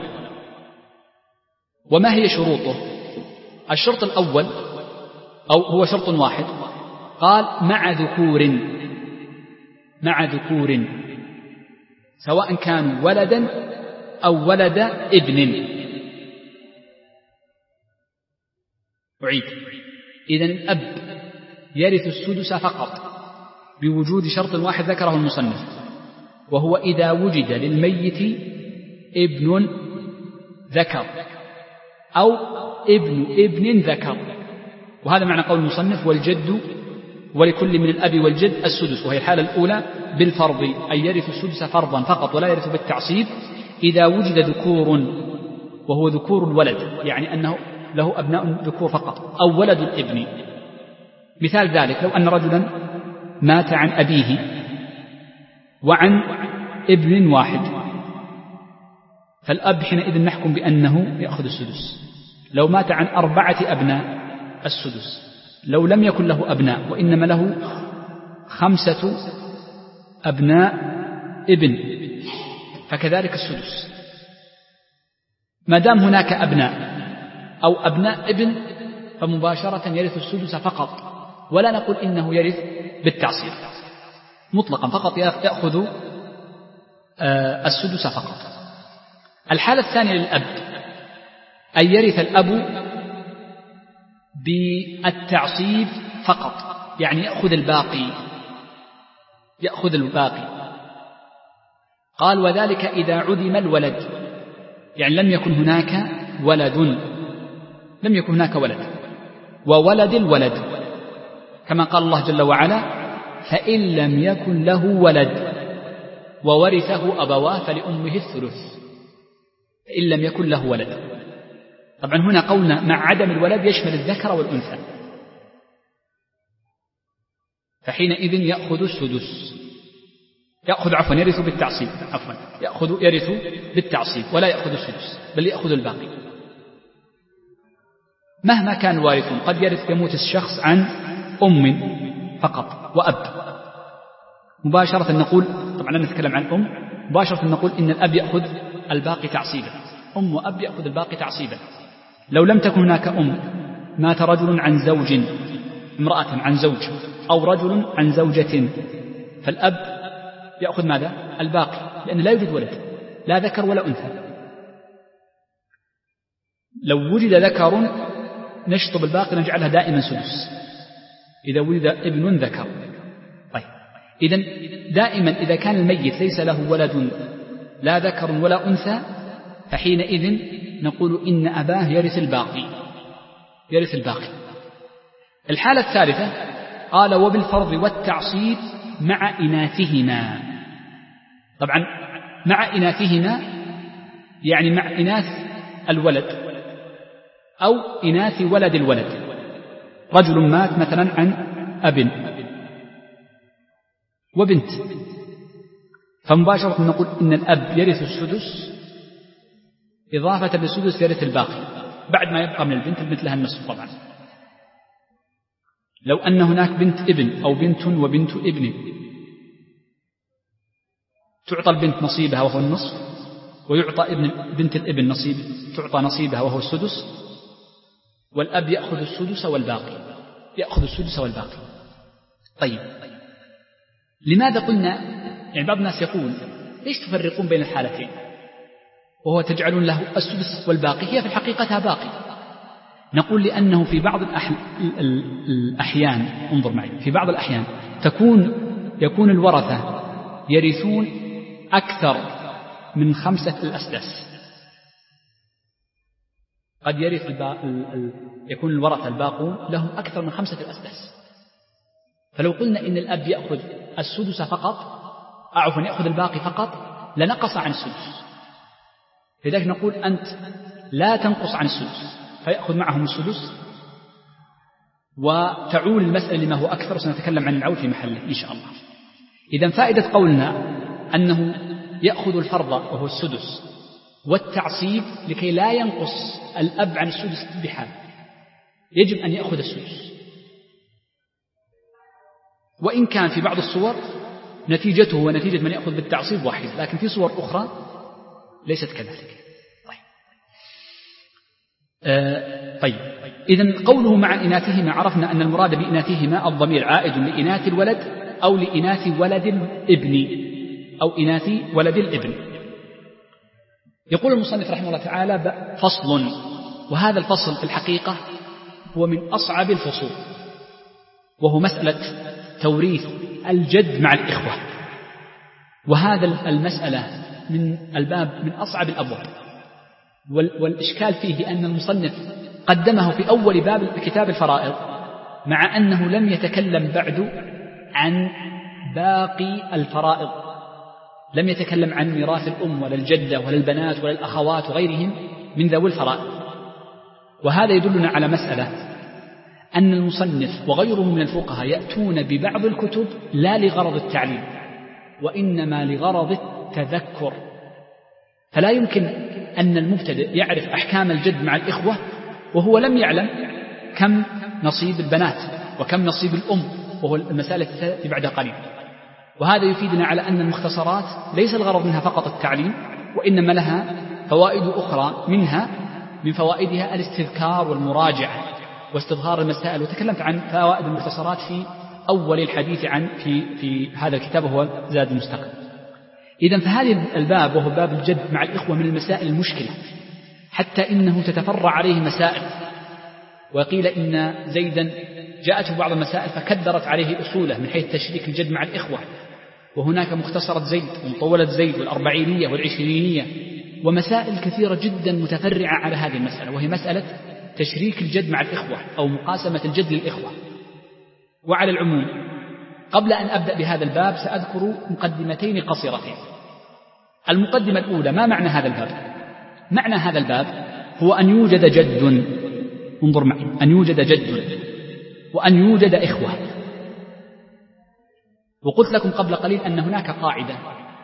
Speaker 1: وما هي شروطه؟ الشرط الأول أو هو شرط واحد، قال مع ذكور، مع ذكور سواء كانوا ولدا أو ولد ابن. أعيد، إذن الأب يرث السدس فقط بوجود شرط واحد ذكره المصنف، وهو إذا وجد للميت ابن ذكر أو ابن ابن ذكر. وهذا معنى قول المصنف والجد ولكل من الأب والجد السدس، وهي الحالة الأولى بالفرض أي يرث السدس فرضا فقط ولا يرث بالتعصيب إذا وجد ذكور، وهو ذكور الولد، يعني أنه له أبناء ذكور فقط، أو ولد الابن. مثال ذلك لو أن رجلا مات عن أبيه وعن ابن واحد، فالأب حينئذ نحكم بأنه يأخذ السدس. لو مات عن أربعة أبناء السدس، لو لم يكن له أبناء وإنما له خمسة أبناء ابن فكذلك السدس. ما دام هناك أبناء أو أبناء ابن فمباشرة يرث السدس فقط، ولا نقول إنه يرث بالتعصيب مطلقا، فقط يأخذ السدس فقط. الحالة الثانية للأب أن يرث الأب بالتعصيب فقط، يعني يأخذ الباقي، يأخذ الباقي. قال وذلك إذا عدم الولد، يعني لم يكن هناك ولد، لم يكن هناك ولد، وولد الولد كما قال الله جل وعلا فإن لم يكن له ولد وورثه أبواه فلأمه الثلث، فإن لم يكن له ولد. طبعا هنا قولنا مع عدم الولد يشمل الذكر والأنثى، فحينئذ يأخذ السدس، يأخذ عفوا يرث بالتعصيب، عفوا يأخذ يرث بالتعصيب ولا يأخذ السدس بل يأخذ الباقي مهما كان وارث. قد يرث يموت الشخص عن أم فقط وأب، مباشرة نقول، طبعا نتكلم عن أم، مباشرة نقول إن الأب يأخذ الباقي تعصيبا، أم وأب يأخذ الباقي تعصيبا. لو لم تكن هناك أم، مات رجل عن زوج، امرأة عن زوج، أو رجل عن زوجة، فالأب يأخذ ماذا؟ الباقي، لأن لا يوجد ولد، لا ذكر ولا أنثى. لو وجد ذكر نشطب الباقي نجعلها دائما سدس إذا وجد ابن ذكر. طيب، إذن دائما إذا كان الميت ليس له ولد لا ذكر ولا أنثى فحينئذ نقول إن أباه يرث الباقي، يرث الباقي. الحالة الثالثة قال وبالفرض والتعصيب مع إناثهما. طبعا مع إناثهما يعني مع إناث الولد أو إناث ولد الولد. رجل مات مثلا عن أب وبنت، فمباشرة نقول إن الأب يرث السدس إضافة للسدس يرث الباقي بعد ما يبقى من البنت، البنت لها النصف. طبعا لو أن هناك بنت ابن أو بنت وبنت ابن تعطى البنت نصيبها وهو النصف، ويعطى ابن بنت الابن نصيب تعطى نصيبها وهو السدس، والأب يأخذ السدس والباقي، يأخذ السدس والباقي. طيب، لماذا قلنا، يعني بعض الناس يقول ليش تفرقون بين الحالتين وهو تجعلون له السدس والباقي؟ هي في حقيقتها باقي. نقول لأنه في بعض الأحيان، انظر معي، في بعض الأحيان تكون يكون الورثة يرثون أكثر من خمسة الأسداس. قد يرث البا... ال... ال... يكون الورثة الباقون لهم أكثر من خمسة الأسداس. فلو قلنا إن الأب يأخذ السدس فقط، أعرف أن يأخذ الباقي فقط، لنقص عن السدس. لذلك نقول أنت لا تنقص عن السدس، فيأخذ معهم السدس وتعول المسألة لما هو أكثر، وسنتكلم عن العول في محله إن شاء الله. إذن فائدة قولنا أنه يأخذ الفرض وهو السدس والتعصيب لكي لا ينقص الأب عن السدس بحال، يجب أن يأخذ السدس، وإن كان في بعض الصور نتيجته ونتيجة من يأخذ بالتعصيب واحد، لكن في صور أخرى ليست كذلك. طيب, آه طيب. إذن قوله مع إناثهما، عرفنا أن المراد بإناثهما الضمير عائد لإناث الولد أو لإناث ولد الابن أو إناث ولد الابن. يقول المصنف رحمه الله تعالى: فصل. وهذا الفصل في الحقيقة هو من أصعب الفصول، وهو مسألة توريث الجد مع الإخوة. وهذا المسألة من الباب من أصعب الأبواب، والإشكال فيه أن المصنف قدمه في أول باب كتاب الفرائض، مع أنه لم يتكلم بعد عن باقي الفرائض، لم يتكلم عن ميراث الأم ولا الجدة ولا البنات ولا الأخوات وغيرهم من ذوي الفرائض. وهذا يدلنا على مسألة أن المصنف وغيره من الفقهاء يأتون ببعض الكتب لا لغرض التعليم، وإنما لغرض التذكر. فلا يمكن أن المبتدئ يعرف أحكام الجد مع الإخوة وهو لم يعلم كم نصيب البنات وكم نصيب الأم، وهو المسألة التي بعدها قليل. وهذا يفيدنا على أن المختصرات ليس الغرض منها فقط التعليم، وإنما لها فوائد أخرى، منها من فوائدها الاستذكار والمراجعة واستظهار المسائل. وتكلمت عن فوائد المختصرات في أول الحديث عن في, في هذا الكتاب، وهو زاد المستقبل. إذن فهذه الباب وهو باب الجد مع الإخوة من المسائل المشكلة، حتى إنه تتفرع عليه مسائل، وقيل إن زيدا جاءته بعض المسائل فكدرت عليه أصوله من حيث تشريك الجد مع الإخوة، وهناك مختصرة زيد ومطولة زيد والأربعينية والعشرينية، ومسائل كثيرة جدا متفرعة على هذه المسألة، وهي مسألة تشريك الجد مع الإخوة أو مقاسمة الجد للإخوة. وعلى العموم قبل أن أبدأ بهذا الباب سأذكر مقدمتين قصيرتين. المقدمة الأولى: ما معنى هذا الباب؟ معنى هذا الباب هو أن يوجد جد، انظر معي، أن يوجد جد وأن يوجد إخوة. وقلت لكم قبل قليل أن هناك قاعدة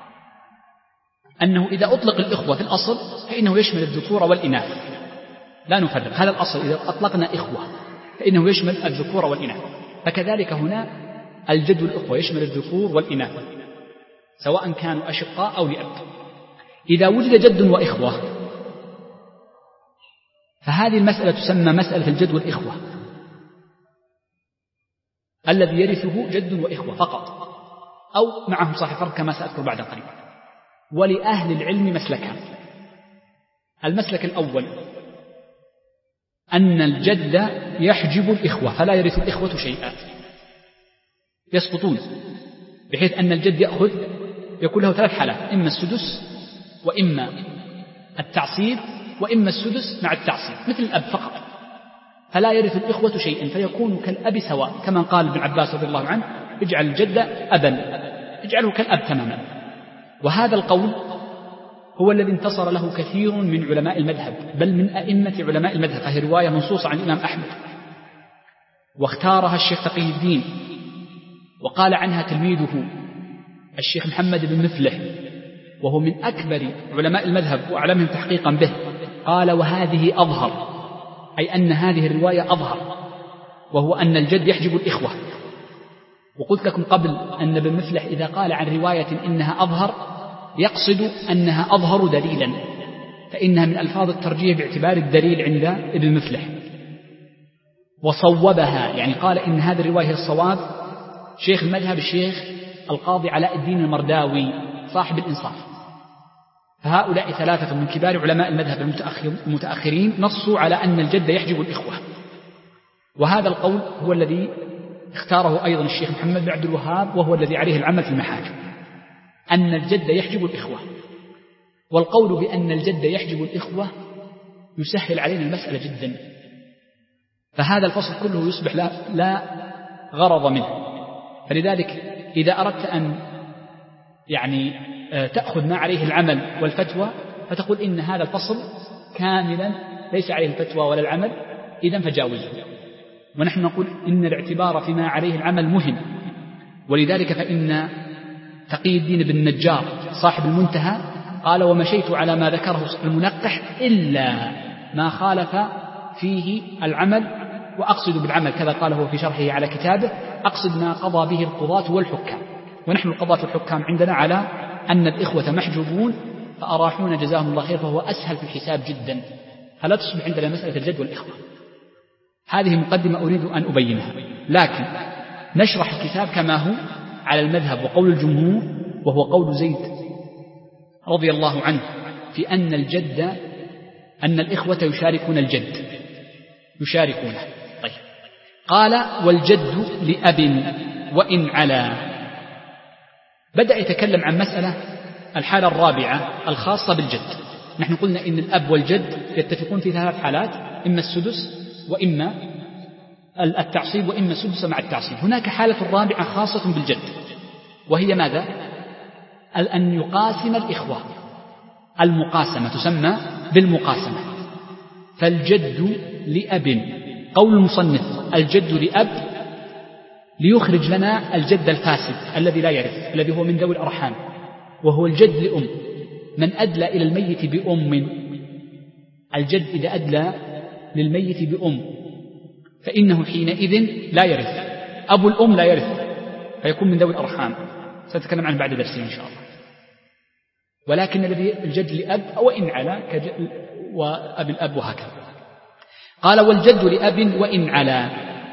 Speaker 1: أنه إذا أطلق الإخوة في الأصل فإنه يشمل الذكور والإناث، لا نفرق. هذا الأصل إذا أطلقنا إخوة فإنه يشمل الذكور والإناث، فكذلك هنا الجد والإخوة يشمل الذكور والإناث سواء كانوا أشقاء أو لأب. إذا وجد جد وإخوة فهذه المسألة تسمى مسألة الجد والإخوة، الذي يرثه جد وإخوة فقط أو معهم صاحب فرض كما سأذكر بعد قليل. ولأهل العلم مسلكان: المسلك الأول أن الجد يحجب الإخوة فلا يرث الإخوة شيئا، يسقطون، بحيث أن الجد يأخذ يكون له ثلاث حالات: إما السدس وإما التعصيب وإما السدس مع التعصيب، مثل الأب فقط، فلا يرث الإخوة شيئا، فيكون كالأب سواء، كما قال ابن عباس رضي الله عنه: اجعل الجد أبا، اجعله كالأب تماما. وهذا القول هو الذي انتصر له كثير من علماء المذهب، بل من أئمة علماء المذهب، فهي رواية منصوصة عن الإمام أحمد، واختارها الشيخ تقي الدين، وقال عنها تلميذه الشيخ محمد بن مفلح، وهو من أكبر علماء المذهب وأعلمهم تحقيقا به، قال: وهذه أظهر، أي أن هذه الرواية أظهر، وهو أن الجد يحجب الإخوة. وقلت لكم قبل أن ابن مفلح إذا قال عن رواية إنها أظهر يقصد أنها أظهر دليلا، فإنها من ألفاظ الترجيح باعتبار الدليل عند ابن مفلح. وصوبها، يعني قال إن هذه الرواية هي الصواب، شيخ المذهب الشيخ القاضي علاء الدين المرداوي صاحب الإنصاف. فهؤلاء ثلاثة من كبار علماء المذهب المتأخرين نصوا على أن الجد يحجب الإخوة، وهذا القول هو الذي اختاره أيضا الشيخ محمد بن عبد الوهاب، وهو الذي عليه العمل في المحاكم. أن الجد يحجب الإخوة، والقول بأن الجد يحجب الإخوة يسهل علينا المسألة جدا، فهذا الفصل كله يصبح لا, لا غرض منه. فلذلك إذا أردت أن يعني تأخذ ما عليه العمل والفتوى فتقول إن هذا الفصل كاملا ليس عليه الفتوى ولا العمل، إذن فجاوزه. ونحن نقول إن الاعتبار فيما عليه العمل مهم، ولذلك فإن تقي الدين بن النجار صاحب المنتهى قال: ومشيت على ما ذكره المنقح إلا ما خالف فيه العمل، وأقصد بالعمل كذا قال هو في شرحه على كتابه: أقصد ما قضى به القضاة والحكام. ونحن القضاة والحكام عندنا على أن الإخوة محجوبون فأراحون جزاهم الله خير، فهو أسهل في الحساب جدا، فلا تصبح عندنا مسألة الجد والإخوة. هذه مقدمة أريد أن أبينها، لكن نشرح الكتاب كما هو على المذهب وقول الجمهور، وهو قول زيد رضي الله عنه في أن الجد أن الإخوة يشاركون الجد يشاركونه. طيب، قال: والجد لأب وإن علا. بدأ يتكلم عن مسألة الحالة الرابعة الخاصة بالجد. نحن قلنا إن الأب والجد يتفقون في ثلاث حالات: إما السدس وإما التعصيب وإما السدس مع التعصيب. هناك حالة رابعة خاصة بالجد، وهي ماذا؟ أن يقاسم الإخوة. المقاسمة تسمى بالمقاسمة. فالجد لأب، قول المصنف الجد لأب ليخرج لنا الجد الفاسد الذي لا يرث، الذي هو من ذوي الأرحام، وهو الجد لأم. من أدلى إلى الميت بأم، الجد إذا أدلى للميت بأم فإنه حينئذ لا يرث، أبو الأم لا يرث، فيكون من ذوي الأرحام، سنتكلم عنه بعد درسين إن شاء الله. ولكن الذي الجد لأب وإن علا وأبي الأب وهكذا. قال: والجد لأب وإن علا.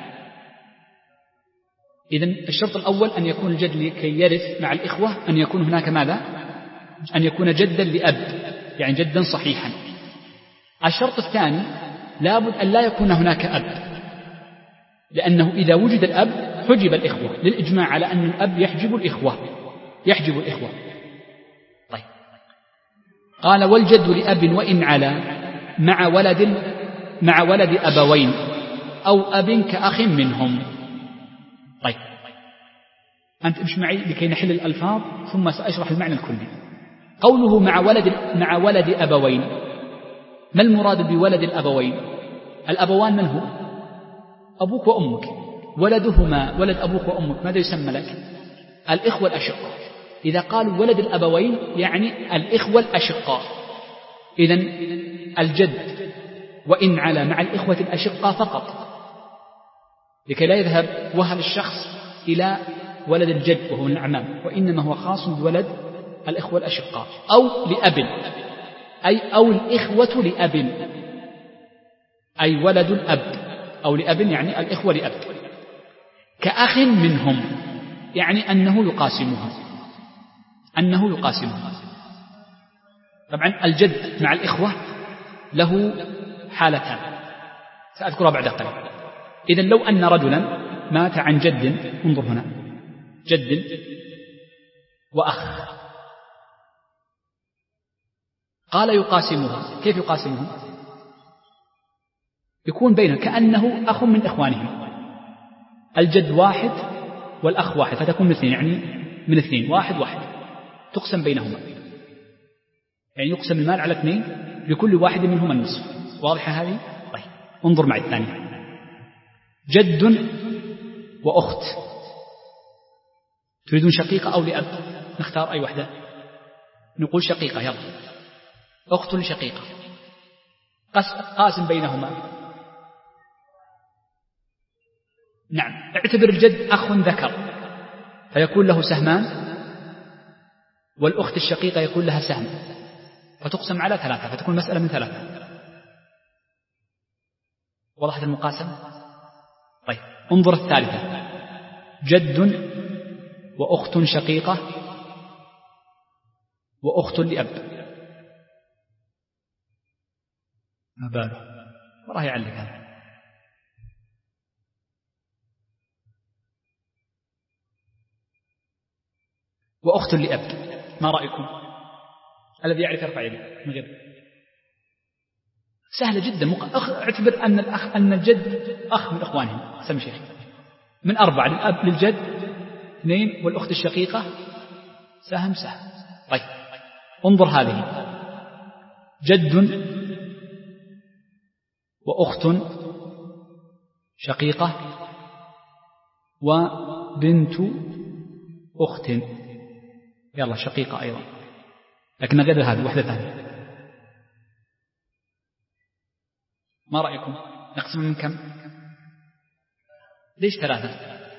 Speaker 1: إذن الشرط الأول أن يكون الجد لكي يرث مع الإخوة أن يكون هناك ماذا؟ أن يكون جدا لأب، يعني جدا صحيحا. الشرط الثاني لابد أن لا يكون هناك أب، لأنه إذا وجد الأب حجب الإخوة، للإجماع على أن الأب يحجب الإخوة يحجب الإخوة. طيب، قال: والجد لأب وإن علا مع ولد مع ولد أبوين أو أب كأخ منهم. طيب، أنت امش معي لكي نحل الألفاظ ثم سأشرح المعنى الكلي. قوله مع ولد مع ولد أبوين، ما المراد بولد الأبوين؟ الأبوان من هو؟ أبوك وأمك. ولدهما ولد أبوك وأمك ماذا يسمى لك؟ الإخوة الأشقاء. إذا قالوا ولد الأبوين يعني الإخوة الأشقاء. إذن الجد وإن على مع الإخوة الأشقاء فقط، لكي لا يذهب وهل الشخص إلى ولد الجد وهو من الأعمام، وإنما هو خاص بولد الإخوة الأشقاء. أو لأب، أي أو الإخوة لأب، أي ولد الأب، أو لأب يعني الإخوة لأب. كأخ منهم يعني أنه يقاسمها أنه يقاسمها طبعا الجد مع الإخوة له حالتان سأذكرها بعد قليل. إذن لو أن رجلا مات عن جد، انظر هنا، جد وأخ، قال يقاسمها. كيف يقاسمها؟ يكون بينه كأنه أخ من إخوانهم، الجد واحد والأخ واحد، فتكون من اثنين، يعني من اثنين واحد واحد تقسم بينهما، يعني يقسم المال على اثنين لكل واحد منهما النصف. واضحة هذه؟ طيب، انظر معي الثانية، جد وأخت. تريدون شقيقة أو لأب؟ نختار أي واحدة. نقول شقيقة، يلا. أخت لشقيقة، قاسم بينهما. نعم، اعتبر الجد أخ ذكر فيكون له سهمان، والأخت الشقيقة يكون لها سهم، فتقسم على ثلاثة، فتكون مسألة من ثلاثة. وضحت المقاسمة؟ طيب، انظر الثالثة، جد وأخت شقيقة وأخت لأب. ما باله ما راح يعلق هذا. وأخت لأب، ما رأيكم؟ الذي يعرف يرفع يده من غير. سهلة جدا. مق... أخ... اعتبر أن الأخ أن الجد أخ من إخوانهم. سمي شيخ. من أربعة للأب للجد اثنين والأخت الشقيقة سهم سهم. طيب انظر هذه جد وأخت شقيقة وبنت أخت يلا شقيقة أيضا لكن غير هذه واحدة ثانية. ما رأيكم؟ نقسم من كم؟ ليش ثلاثة؟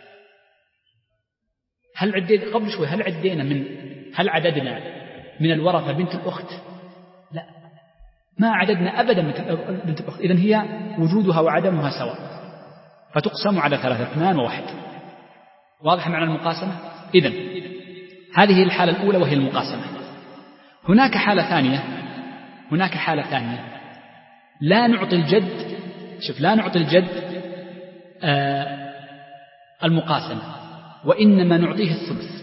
Speaker 1: هل عدينا قبل شوي هل عدينا من هل عددنا من الورثة بنت الأخت؟ لا ما عددنا أبدا بنت الأخت. إذن هي وجودها وعدمها سواء فتقسم على ثلاثة اثنان وواحد. واضح معنى المقاسمة؟ إذن هذه الحالة الأولى وهي المقاسمة. هناك حالة ثانية هناك حالة ثانية لا نعطي الجد شوف لا نعطي الجد آه المقاسمة وإنما نعطيه الثلث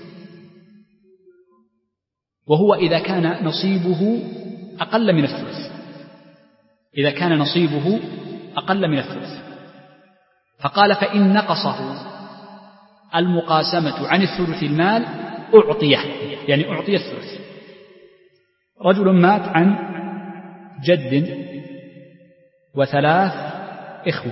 Speaker 1: وهو إذا كان نصيبه أقل من الثلث إذا كان نصيبه أقل من الثلث. فقال فإن نقصه المقاسمة عن الثلث المال أعطيه يعني أعطي الثلث. رجل مات عن جد وثلاث إخوة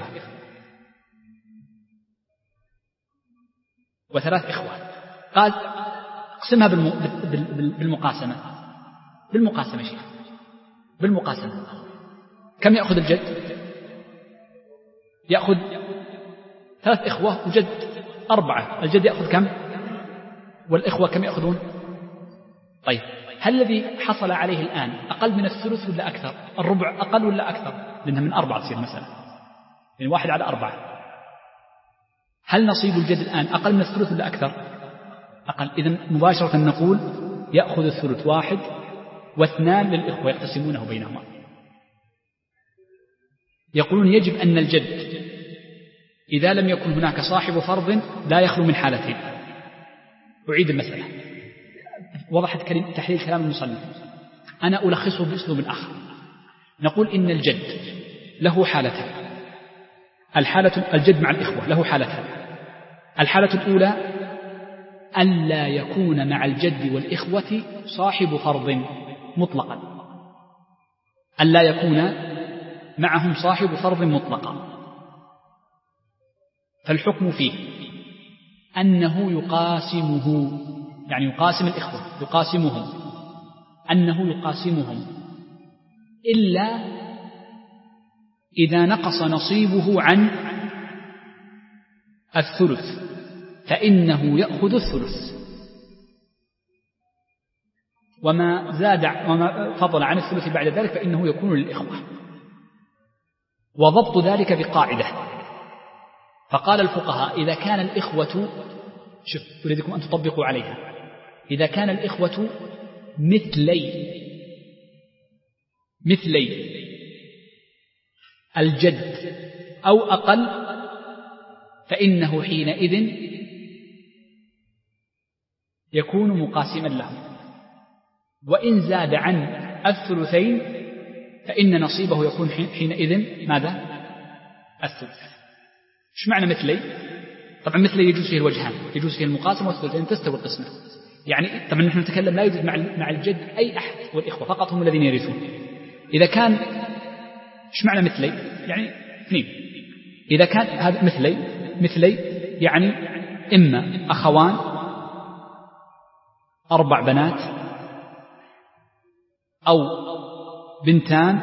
Speaker 1: وثلاث إخوة قال اقسمها بالمقاسمة بالمقاسمة شيء بالمقاسمة. كم يأخذ الجد؟ يأخذ ثلاث إخوة وجد أربعة. الجد يأخذ كم؟ والإخوة كم يأخذون؟ طيب هل الذي حصل عليه الآن أقل من الثلث ولا أكثر؟ الربع أقل ولا أكثر؟ لأنها من أربعة تصير مثلا يعني واحد على أربعة. هل نصيب الجد الآن أقل من الثلث ولا أكثر؟ أقل. إذن مباشرة نقول يأخذ الثلث واحد واثنان للإخوة يقتسمونه بينهما. يقولون يجب أن الجد إذا لم يكن هناك صاحب فرض لا يخلو من حالتين. أعيد المسألة وضحت تحليل كلام المصنف. أنا ألخصه بأسلوب آخر. نقول إن الجد له حالتان. الحالة الجد مع الإخوة له حالتان. الحالة الأولى ألا يكون مع الجد والإخوة صاحب فرض مطلقا ألا يكون معهم صاحب فرض مطلقا. فالحكم فيه أنه يقاسمه يعني يقاسم الإخوة يقاسمهم أنه يقاسمهم إلا إذا نقص نصيبه عن الثلث فإنه يأخذ الثلث وما زاد وما فضل عن الثلث بعد ذلك فإنه يكون للإخوة. وضبط ذلك بقاعدة. فقال الفقهاء إذا كان الإخوة شوف أريدكم أن تطبقوا عليها إذا كان الإخوة مثلي مثلي الجد أو أقل فإنه حينئذ يكون مقاسما له. وإن زاد عن الثلثين فإن نصيبه يكون حينئذ ماذا؟ الثلث. إيش معنى مثلي؟ طبعا مثلي يجوز فيه الوجهان يجوز فيه المقاسمة والثلثين تستوي القسمة. يعني طبعا نحن نتكلم لا يوجد مع الجد أي أحد والإخوة فقط هم الذين يرثون. إذا كان إيش معنى مثلي؟ يعني اثنين. إذا كان هذا مثلي مثلي يعني إما أخوان أربع بنات أو بنتان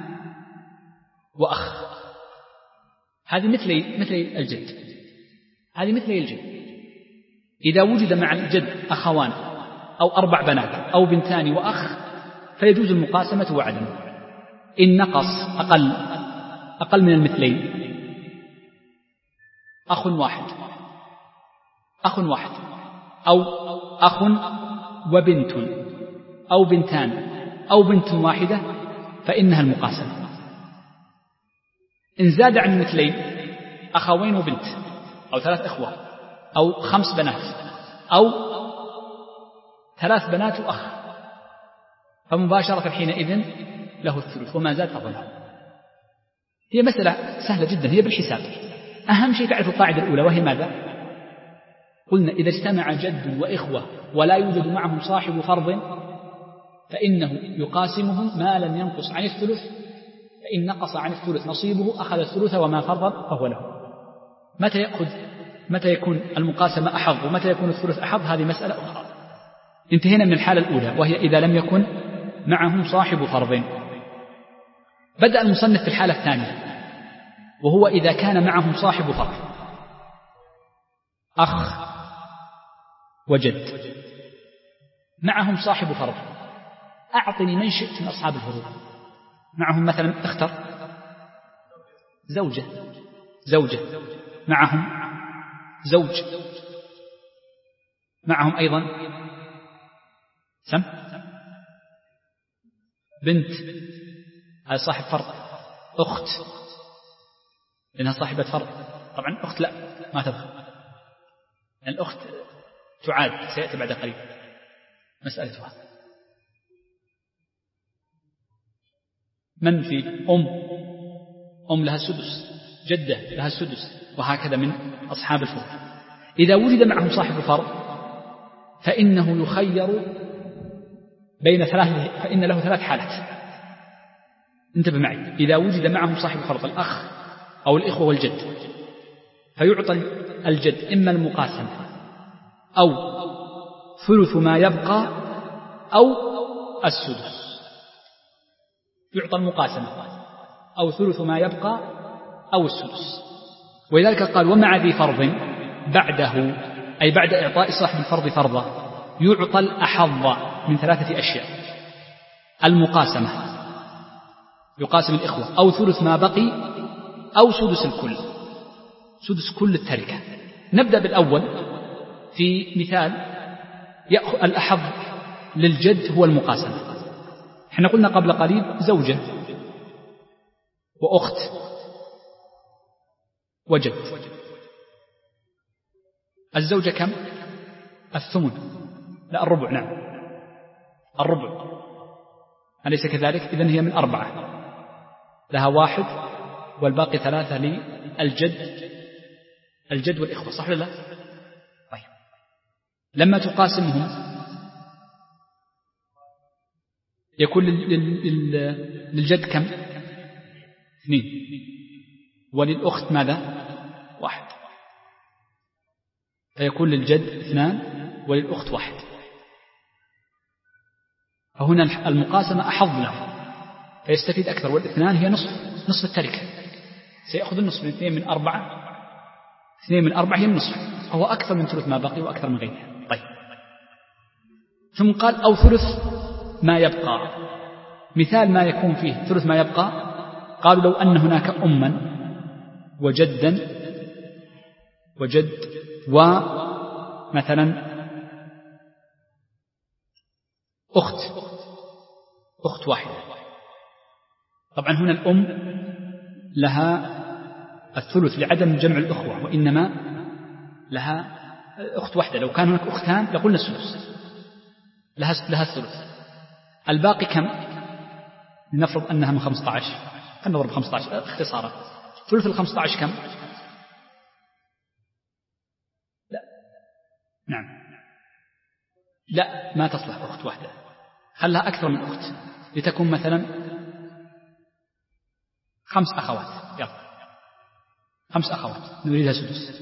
Speaker 1: وأخ. هذه مثلي مثلي الجد هذه مثلي الجد. إذا وجد مع الجد أخوان أو أربع بنات أو بنتان وأخ فيجوز المقاسمة وعدمه. إن نقص أقل أقل من المثلين أخ واحد أخ واحد أو أخ وبنت أو بنتان أو بنت واحدة فإنها المقاسمة. إن زاد عن مثلين أخوين وبنت أو ثلاث إخوة أو خمس بنات أو ثلاث بنات وأخ، فمباشرة حينئذ له الثلث وما زاد فضله. هي مسألة سهلة جدا، هي بالحساب. أهم شيء تعرف القاعدة الأولى، وهي ماذا؟ قلنا إذا اجتمع جد وإخوة ولا يوجد معهم صاحب فرض فإنه يقاسمهم ما لم ينقص عن الثلث، فإن نقص عن الثلث نصيبه أخذ الثلث وما فرض فهو له. متى يأخذ متى يكون المقاسمة أحظ ومتى يكون الثلث أحظ هذه مسألة أخرى. انتهينا من الحالة الأولى وهي إذا لم يكن معهم صاحب فرض. بدأ المصنف في الحالة الثانية وهو إذا كان معهم صاحب فرض، أخ وجد معهم صاحب فرض. أعطني من شئت من أصحاب الفروض. معهم مثلا اختر زوجة زوجة معهم زوج، معهم أيضا سم بنت، هذا صاحب فرض. أخت لأنها صاحبة فرض. طبعا أخت لا ما تدخل، يعني الأخت تعاد، سيأتي بعد قليل مسألتها. من في أم أم لها السدس، جدة لها السدس، وهكذا من أصحاب الفروض. إذا وجد معهم صاحب فرض فإنه يخير بين ثلاث، فإن له ثلاث حالات. انتبه معي. إذا وجد معهم صاحب فرض الأخ أو الإخوة والجد فيعطى الجد إما المقاسمة أو ثلث ما يبقى أو السدس. يعطى المقاسمة أو ثلث ما يبقى أو السدس. ولذلك قال ومع ذي فرض بعده، أي بعد إعطاء صاحب الفرض فرضه، يعطى الأحظ من ثلاثة أشياء: المقاسمة، يقاسم الإخوة، أو ثلث ما بقي، أو سدس الكل، سدس كل التركة. نبدأ بالأول. في مثال يأخذ الأحظ للجد هو المقاسمة. احنا قلنا قبل قليل زوجة وأخت وجد. الزوجة كم؟ الثمن، لا الربع. نعم الربع، أليس كذلك؟ إذن هي من أربعة، لها واحد والباقي ثلاثة للجد، الجد والإخوة، صح ولا لا؟ طيب لما تقاسمهم يكون للجد كم؟ اثنين، وللأخت ماذا؟ واحد، فيكون للجد اثنان وللأخت واحد. فهنا المقاسمة أحظ له فيستفيد أكثر، والاثنان هي نصف نصف التركة، سيأخذ النصف من اثنين من أربعة، اثنين من أربعة هي النصف، فهو أكثر من ثلث ما بقي وأكثر من غيره. طيب ثم قال أو ثلث ما يبقى. مثال ما يكون فيه ثلث ما يبقى، قالوا لو أن هناك أما وجدا وجد ومثلا أخت أخت واحدة. طبعا هنا الأم لها الثلث لعدم جمع الأخوة، وإنما لها أخت واحدة. لو كان هناك أختان لقلنا السدس، لها لها الثلث. الباقي كم؟ لنفرض أنها من خمسة عشر، خلينا نضرب خمسة عشر اختصارا. ثلث الخمسة عشر كم؟ لا نعم لا ما تصلح أخت واحدة، خلها أكثر من أخت لتكون مثلا خمس أخوات. يلا خمس أخوات نريدها سدس،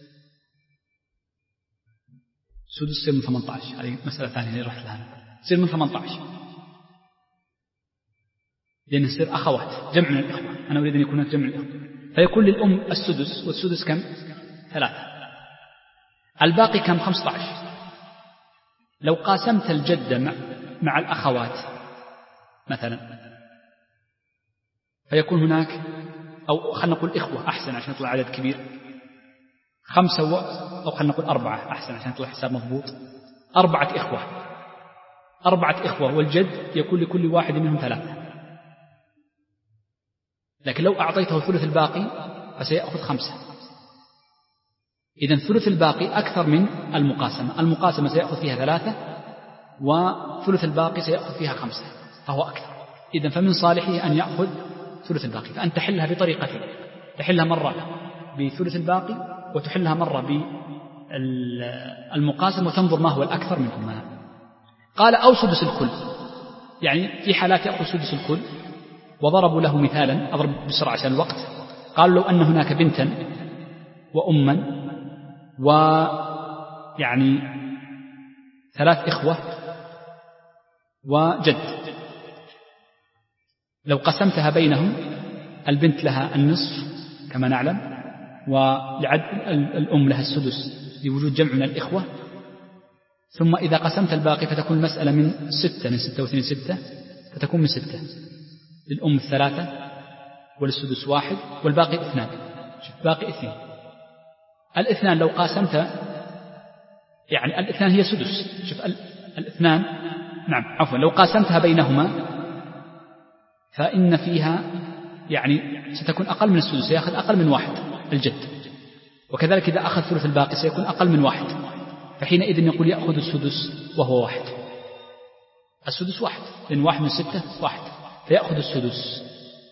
Speaker 1: سدس يصير من ثمانية عشر. هذه مسألة ثانية اللي رحت لها، يصير من ثمانية عشر لأن يصير أخوات جمع من الإخوة. أنا أريد أن يكون جمع من الإخوة، فيكون للأم السدس، والسدس كم؟ ثلاثة. الباقي كم؟ خمسة عشر. لو قاسمت الجدة مع, مع الأخوات مثلا فيكون هناك، أو خلنا نقول إخوة أحسن عشان يطلع عدد كبير، خمسة و... أو خلنا نقول أربعة أحسن عشان يطلع حساب مضبوط. أربعة إخوة أربعة إخوة والجد يكون لكل واحد منهم ثلاثة. لكن لو أعطيته ثلث الباقي فسيأخذ خمسة. إذن ثلث الباقي أكثر من المقاسمة. المقاسمة سيأخذ فيها ثلاثة وثلث الباقي سيأخذ فيها خمسة فهو أكثر. إذن فمن صالحه أن يأخذ ثلث الباقي. فأنت تحلها بطريقتين، تحلها مرة بثلث الباقي وتحلها مرة بالمقاسم وتنظر ما هو الأكثر منهما. قال أو سدس الكل، يعني في حالات يأخذ سدس الكل. وضربوا له مثالا، أضرب بسرعة عشان الوقت. قالوا لو أن هناك بنتا وأما ويعني ثلاث إخوة وجد، لو قسمتها بينهم البنت لها النصف كما نعلم، ولعد الأم لها السدس لوجود جمع من الإخوة، ثم إذا قسمت الباقي فتكون المسألة من ستة، من ستة واثنين ستة، فتكون من ستة، للأم الثلاثة وللسدس واحد والباقي اثنان. شوف باقي اثنين، الاثنان لو قاسمت يعني الاثنان هي سدس. شوف الاثنان نعم عفوا لو قاسمتها بينهما فإن فيها يعني ستكون أقل من السدس، سيأخذ أقل من واحد الجد، وكذلك إذا أخذ ثلث الباقي سيكون أقل من واحد، فحينئذ يقول يأخذ السدس وهو واحد. السدس واحد، لأن واحد من ستة واحد، فيأخذ السدس.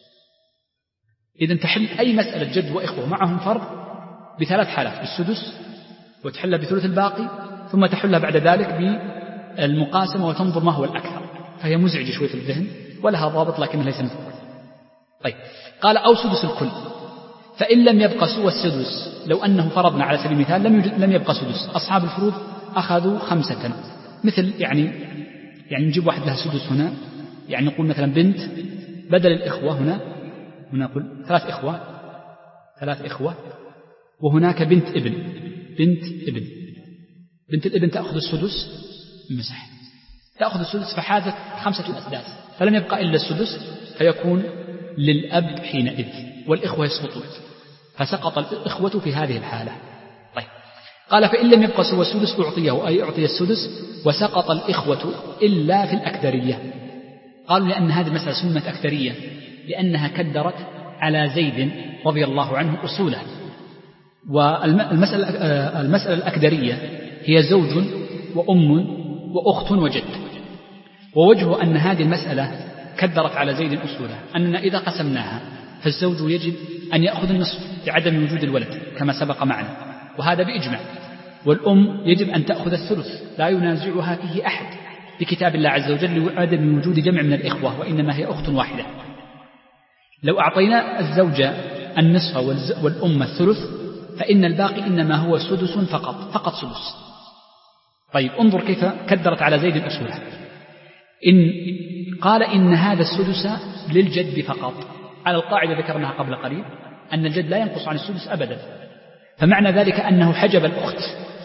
Speaker 1: إذن تحل أي مسألة جد وإخوة معهم فرض بثلاث حالات: بالسدس، وتحلها بثلث الباقي، ثم تحلها بعد ذلك بالمقاسمة وتنظر ما هو الأكثر. فهي مزعجة شوي في الذهن ولها ضابط لكن ليس مثبت. طيب قال أو سدس الكل، فإن لم يبقى سوى السدس، لو أنه فرضنا على سبيل المثال لم يوجد لم يبقى سدس، أصحاب الفروض أخذوا خمسة، مثل يعني يعني نجيب واحد لها سدس هنا، يعني نقول مثلا بنت بدل الإخوة هنا هنا نقول ثلاث إخوة ثلاث إخوة وهناك بنت ابن بنت ابن بنت الابن تأخذ السدس مسح تأخذ السدس فحازت خمسة أسداس، فلم يبقى إلا السدس، فيكون للأب حينئذ والإخوة يسقطون، فسقط الإخوة في هذه الحالة. طيب قال فإن لم يبقى سوى السدس أعطيه، أي أعطي السدس، وسقط الإخوة إلا في الأكثرية. قالوا لأن هذه المسألة سمت أكثرية لأنها كدرت على زيد رضي الله عنه أصوله. والمسألة المسألة الأكدرية هي زوج وأم وأخت وجد. ووجه أن هذه المسألة كدرت على زيد أصوله أننا إذا قسمناها فالزوج يجب أن يأخذ النصف لعدم وجود الولد كما سبق معنا، وهذا بإجماع. والأم يجب أن تأخذ الثلث، لا ينازعها فيه أحد بكتاب الله عز وجل لعدم وجود جمع من الإخوة، وإنما هي أخت واحدة. لو أعطينا الزوجة النصف والأم الثلث فإن الباقي إنما هو سدس فقط فقط سدس. طيب انظر كيف كدرت على زيد أصوله. إن قال إن هذا السدس للجد فقط، على القاعدة ذكرناها قبل قليل أن الجد لا ينقص عن السدس أبدا، فمعنى ذلك أنه حجب الأخت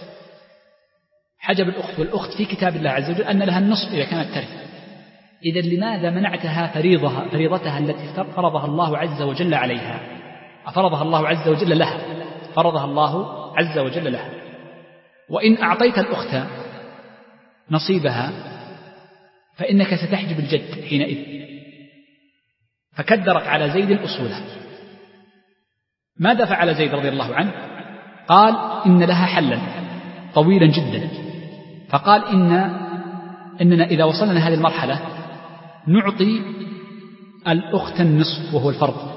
Speaker 1: حجب الأخت والأخت في كتاب الله عز وجل أن لها النصف إذا كانت ترث. إذا لماذا منعتها فريضها فريضتها التي فرضها الله عز وجل عليها؟ فرضها الله عز وجل لها فرضها الله عز وجل لها. وإن أعطيت الأخت نصيبها فإنك ستحجب الجد حينئذ، فكدرت على زيد أصولها. ماذا فعل زيد رضي الله عنه؟ قال إن لها حلا طويلا جدا، فقال إن إننا إذا وصلنا هذه المرحلة نعطي الأخت النصف وهو الفرض،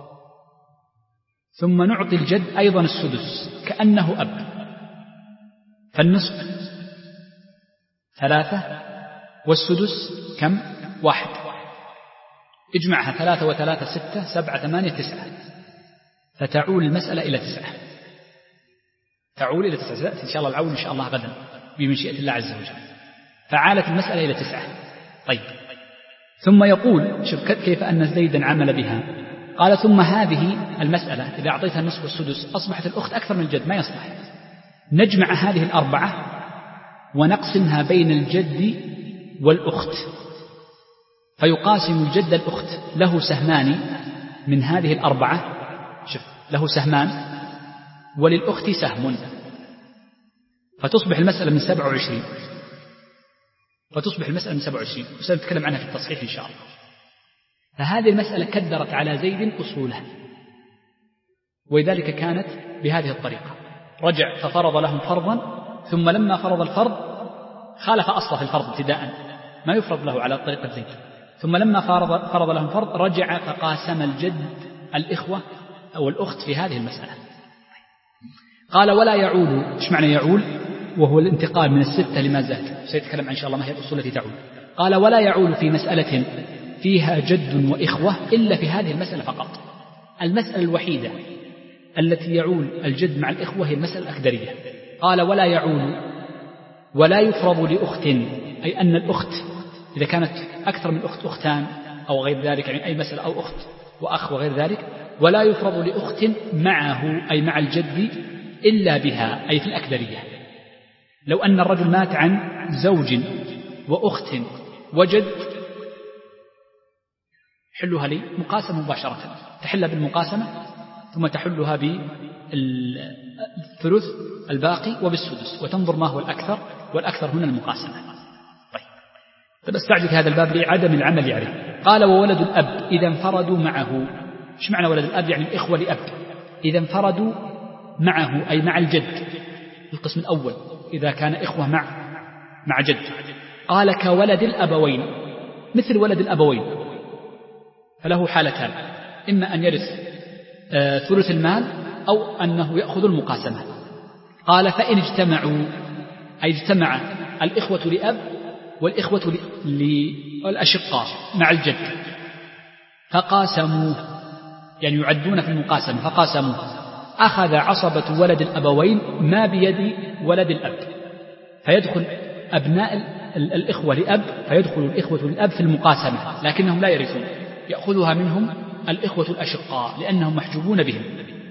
Speaker 1: ثم نعطي الجد أيضا السدس كأنه أب، فالنصف ثلاثة والسدس كم؟ واحد. اجمعها ثلاثة وثلاثة ستة سبعة ثمانية تسعة، فتعول المسألة إلى تسعة تعول إلى تسعة إن شاء الله العون إن شاء الله غدا بمشيئة الله عز وجل، فعالت المسألة إلى تسعة. طيب ثم يقول شوف كيف أن زيدا عمل بها. قال ثم هذه المسألة إذا أعطيتها النصف والسدس أصبحت الأخت أكثر من الجد، ما يصلح. نجمع هذه الأربعة ونقسمها بين الجد والأخت، فيقاسم الجد الأخت، له سهمان من هذه الأربعة، شوف له سهمان وللأخت سهم، فتصبح المسألة من سبعة وعشرين فتصبح المسألة من سبعة وعشرين وسنتكلم عنها في التصحيح إن شاء الله. فهذه المسألة كدرت على زيد أصولها، ولذلك كانت بهذه الطريقة. رجع ففرض لهم فرضا، ثم لما فرض الفرض خالف أصله في الفرض ابتداء، ما يفرض له على طريقة زيد، ثم لما فرض, فرض لهم فرض رجع فقاسم الجد الإخوة أو الأخت في هذه المسألة. قال ولا يعول. إيش معنى يعول؟ وهو الانتقال من الستة لما زاد، سيتكلم إن شاء الله ما هي الأصول التي تعول. قال ولا يعول في مسألة فيها جد وإخوة إلا في هذه المسألة فقط. المسألة الوحيدة التي يعول الجد مع الإخوة هي المسألة الأكدرية. قال ولا يعول ولا يفرض لأخت، أي أن الأخت إذا كانت أكثر من أخت أختان أو غير ذلك، يعني أي مسألة أو أخت وأخ وغير ذلك، ولا يفرض لأخت معه أي مع الجد إلا بها، أي في الأكدرية. لو أن الرجل مات عن زوج وأخت وجد حلها لي مقاسمة مباشرة، تحل بالمقاسمة ثم تحلها بالثلث الباقي وبالسدس، وتنظر ما هو الأكثر، والأكثر هنا المقاسمة. طيب فبستعجل هذا الباب لعدم العمل عليه. قال وولد الأب إذا انفردوا معه. إيش معنى ولد الأب؟ يعني الإخوة لأب إذا انفردوا معه أي مع الجد، القسم الأول إذا كان إخوة مع مع جد. قال كولد الأبوين، مثل ولد الأبوين فله حالتان، إما أن يرث آه ثلث المال أو أنه يأخذ المقاسمة. قال فإن اجتمعوا أي اجتمع الإخوة لأب والإخوة للأشقاء مع الجد فقاسموا، يعني يعدون في المقاسمة فقاسموا، أخذ عصبة ولد الأبوين ما بيد ولد الأب، فيدخل أبناء الإخوة لأب فيدخل الإخوة للأب في المقاسمة، لكنهم لا يرثون، يأخذها منهم الإخوة الأشقاء لأنهم محجوبون بهم.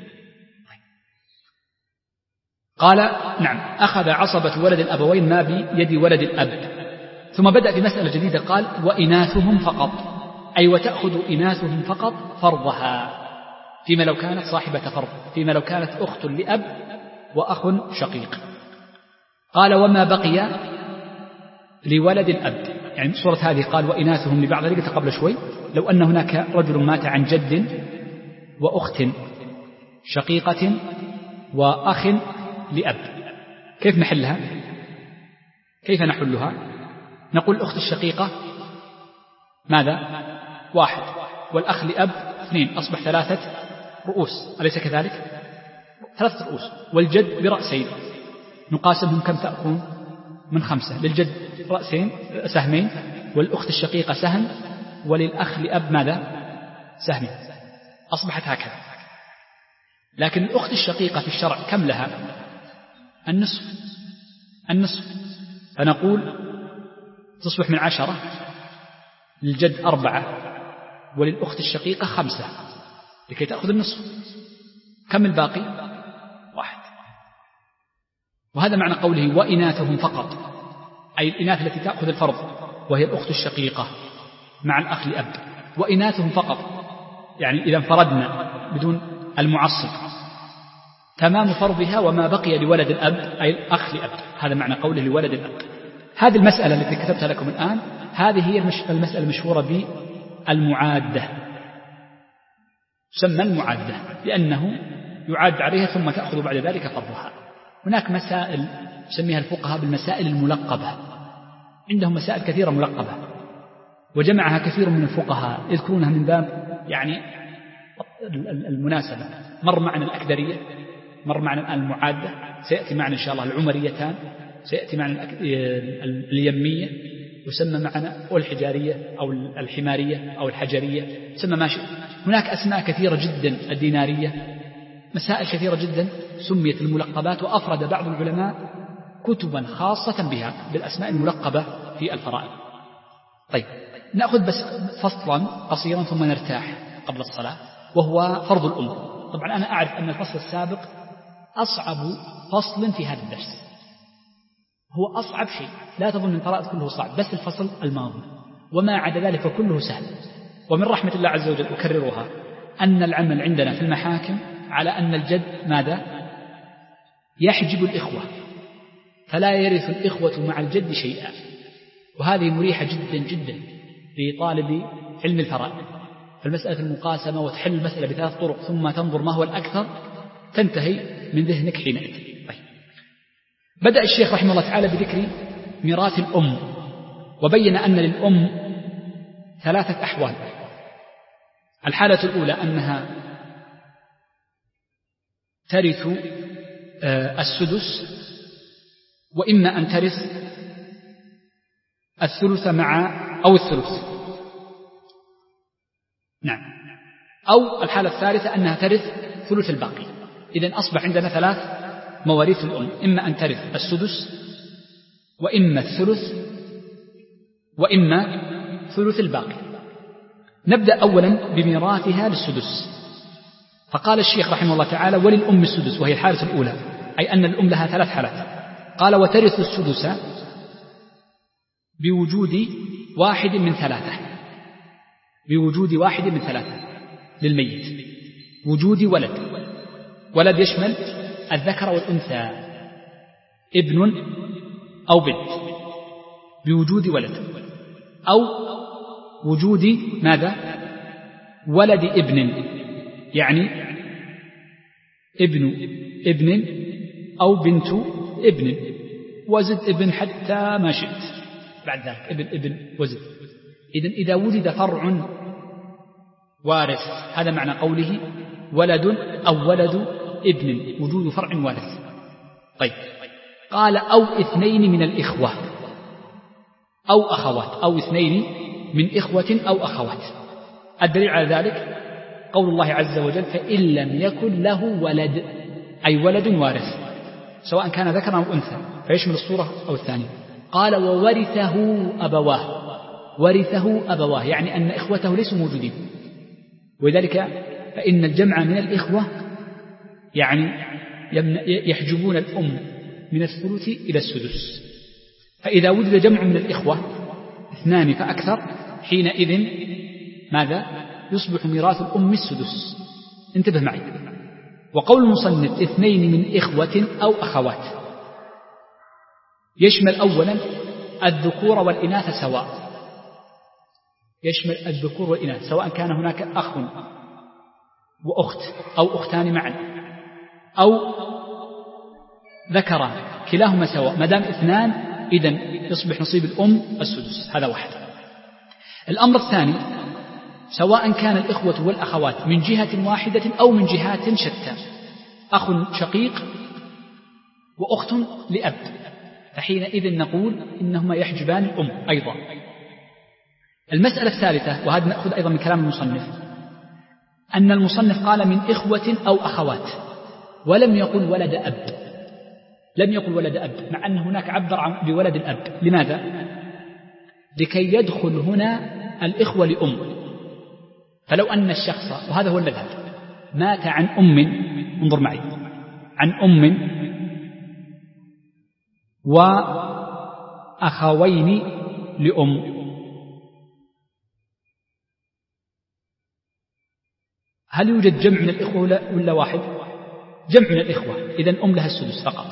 Speaker 1: قال نعم أخذ عصبة ولد الأبوين ما بيد ولد الأب. ثم بدأ في مسألة جديدة قال وإناثهم فقط، أي وتأخذ إناثهم فقط فرضها فيما لو كانت صاحبة فرض، فيما لو كانت أخت لأب وأخ شقيق. قال وما بقي لولد الأب، يعني سورة هذه قال وإناثهم لبعض ذلك قبل شوي. لو أن هناك رجل مات عن جد وأخت شقيقة وأخ لأب، كيف نحلها؟ كيف نحلها؟ نقول الأخت الشقيقة ماذا؟ واحد، والأخ لأب اثنين، أصبح ثلاثة رؤوس، أليس كذلك؟ ثلاثة رؤوس، والجد برأسين، نقاسمهم كم تأكون؟ من خمسة، للجد رأسين سهمين، والأخت الشقيقة سهم، وللأخ لأب ماذا؟ سهمين، أصبحت هكذا. لكن الأخت الشقيقة في الشرع كم لها؟ النصف، النصف، فنقول تصبح من عشرة، للجد أربعة، وللأخت الشقيقة خمسة لكي تأخذ النصف. كم الباقي؟ واحد. وهذا معنى قوله وإناثهم فقط، أي الإناث التي تأخذ الفرض وهي الأخت الشقيقة مع الأخ لأب، وإناثهم فقط يعني إذا انفردنا بدون المعصب تمام فرضها وما بقي لولد الأب أي الأخ لأب. هذا معنى قوله لولد الأب. هذه المسألة التي كتبتها لكم الآن هذه هي المسألة المشهورة بالمعادة، تسمى المعادة لأنه يعاد عليها ثم تأخذ بعد ذلك فرضها. هناك مسائل يسميها الفقهاء بالمسائل الملقبة، عندهم مسائل كثيرة ملقبة وجمعها كثير من الفقهاء يذكرونها من باب يعني المناسبة. مر معنا الأكدرية، مر معنا المعادة، سيأتي معنا إن شاء الله العمريتان، سيأتي معنا اليمية، يسمى معنا أو الحجارية أو الحمارية أو الحجرية، يسمى ماشي. هناك أسماء كثيرة جدا، الدينارية، مسائل كثيرة جدا سميت الملقبات، وأفرد بعض العلماء كتبا خاصة بها بالأسماء الملقبة في الفرائض. طيب نأخذ بس فصلا قصيرا ثم نرتاح قبل الصلاة، وهو فرض الأم. طبعا أنا أعرف أن الفصل السابق أصعب فصل في هذا الدرس، هو أصعب شيء، لا تظن الفرائض كله صعب، بس الفصل الماضي، وما عدا ذلك فكله سهل. ومن رحمة الله عز وجل أكررها أن العمل عندنا في المحاكم على أن الجد ماذا؟ يحجب الإخوة، فلا يرث الإخوة مع الجد شيئا، وهذه مريحة جدا جدا لطالب علم الفرائض. فالمسألة المقاسمة وتحل المسألة بثلاث طرق ثم تنظر ما هو الأكثر تنتهي من ذهنك حينئذ. طيب. بدأ الشيخ رحمه الله تعالى بذكر ميراث الأم، وبين أن للأم ثلاثة أحوال. الحالة الأولى أنها ترث السدس، وإما أن ترث الثلث مع أو الثلث، نعم، أو الحالة الثالثة أنها ترث ثلث الباقي. إذن أصبح عندنا ثلاث مواريث الأم، إما أن ترث السدس، وإما الثلث، وإما ثلث الباقي. نبدأ أولا بميراثها للسدس. فقال الشيخ رحمه الله تعالى: وللأم السدس، وهي الحالة الأولى، أي أن الأم لها ثلاث حالات. قال: وترث السدس بوجود واحد من ثلاثة، بوجود واحد من ثلاثة للميت، وجود ولد، ولد يشمل الذكر والأنثى، ابن أو بنت، بوجود ولد، أو وجود ماذا؟ ولد ابن، يعني ابن ابن أو بنت ابن، وزد ابن حتى ما شئت بعد ذلك، ابن ابن وزد. إذن إذا وجد فرع وارث، هذا معنى قوله ولد أو ولد ابن، وجود فرع وارث. طيب، قال: أو اثنين من الإخوة أو أخوات، أو اثنين من إخوة أو أخوات. الدليل على ذلك قول الله عز وجل: فإن لم يكن له ولد، أي ولد وارث، سواء كان ذكرا أو أنثى، فيشمل الصورة أو الثانية. قال: وورثه أبواه، ورثه أبواه، يعني أن إخوته ليسوا موجودين، ولذلك فإن الجمع من الإخوة يعني يحجبون الأم من الثلث إلى السدس. فإذا وجد جمع من الإخوة اثنان فأكثر، حينئذ ماذا؟ يصبح ميراث الأم السدس. انتبه معي. وقول المصنف اثنين من إخوة أو أخوات يشمل أولا الذكور والإناث سواء، يشمل الذكور والإناث سواء كان هناك أخ وأخت أو أختان معا أو ذكران، كلاهما سواء، ما دام اثنان إذن يصبح نصيب الأم السدس. هذا واحد. الأمر الثاني: سواء كان الإخوة والأخوات من جهة واحدة أو من جهات شتى، أخ شقيق وأخت لأب، فحينئذ نقول إنهما يحجبان الأم أيضا. المسألة الثالثة، وهذا نأخذ أيضا من كلام المصنف، أن المصنف قال من إخوة أو أخوات، ولم يقل ولد أب، لم يقل ولد أب، مع أن هناك عبر بولد الأب. لماذا؟ لكي يدخل هنا الإخوة لأم. فلو أن الشخص، وهذا هو المذهب، مات عن أم، انظر معي، عن أم وأخوين لأم، هل يوجد جمع من الإخوة ولا واحد؟ جمع من الإخوة، إذن أم لها السدس فقط،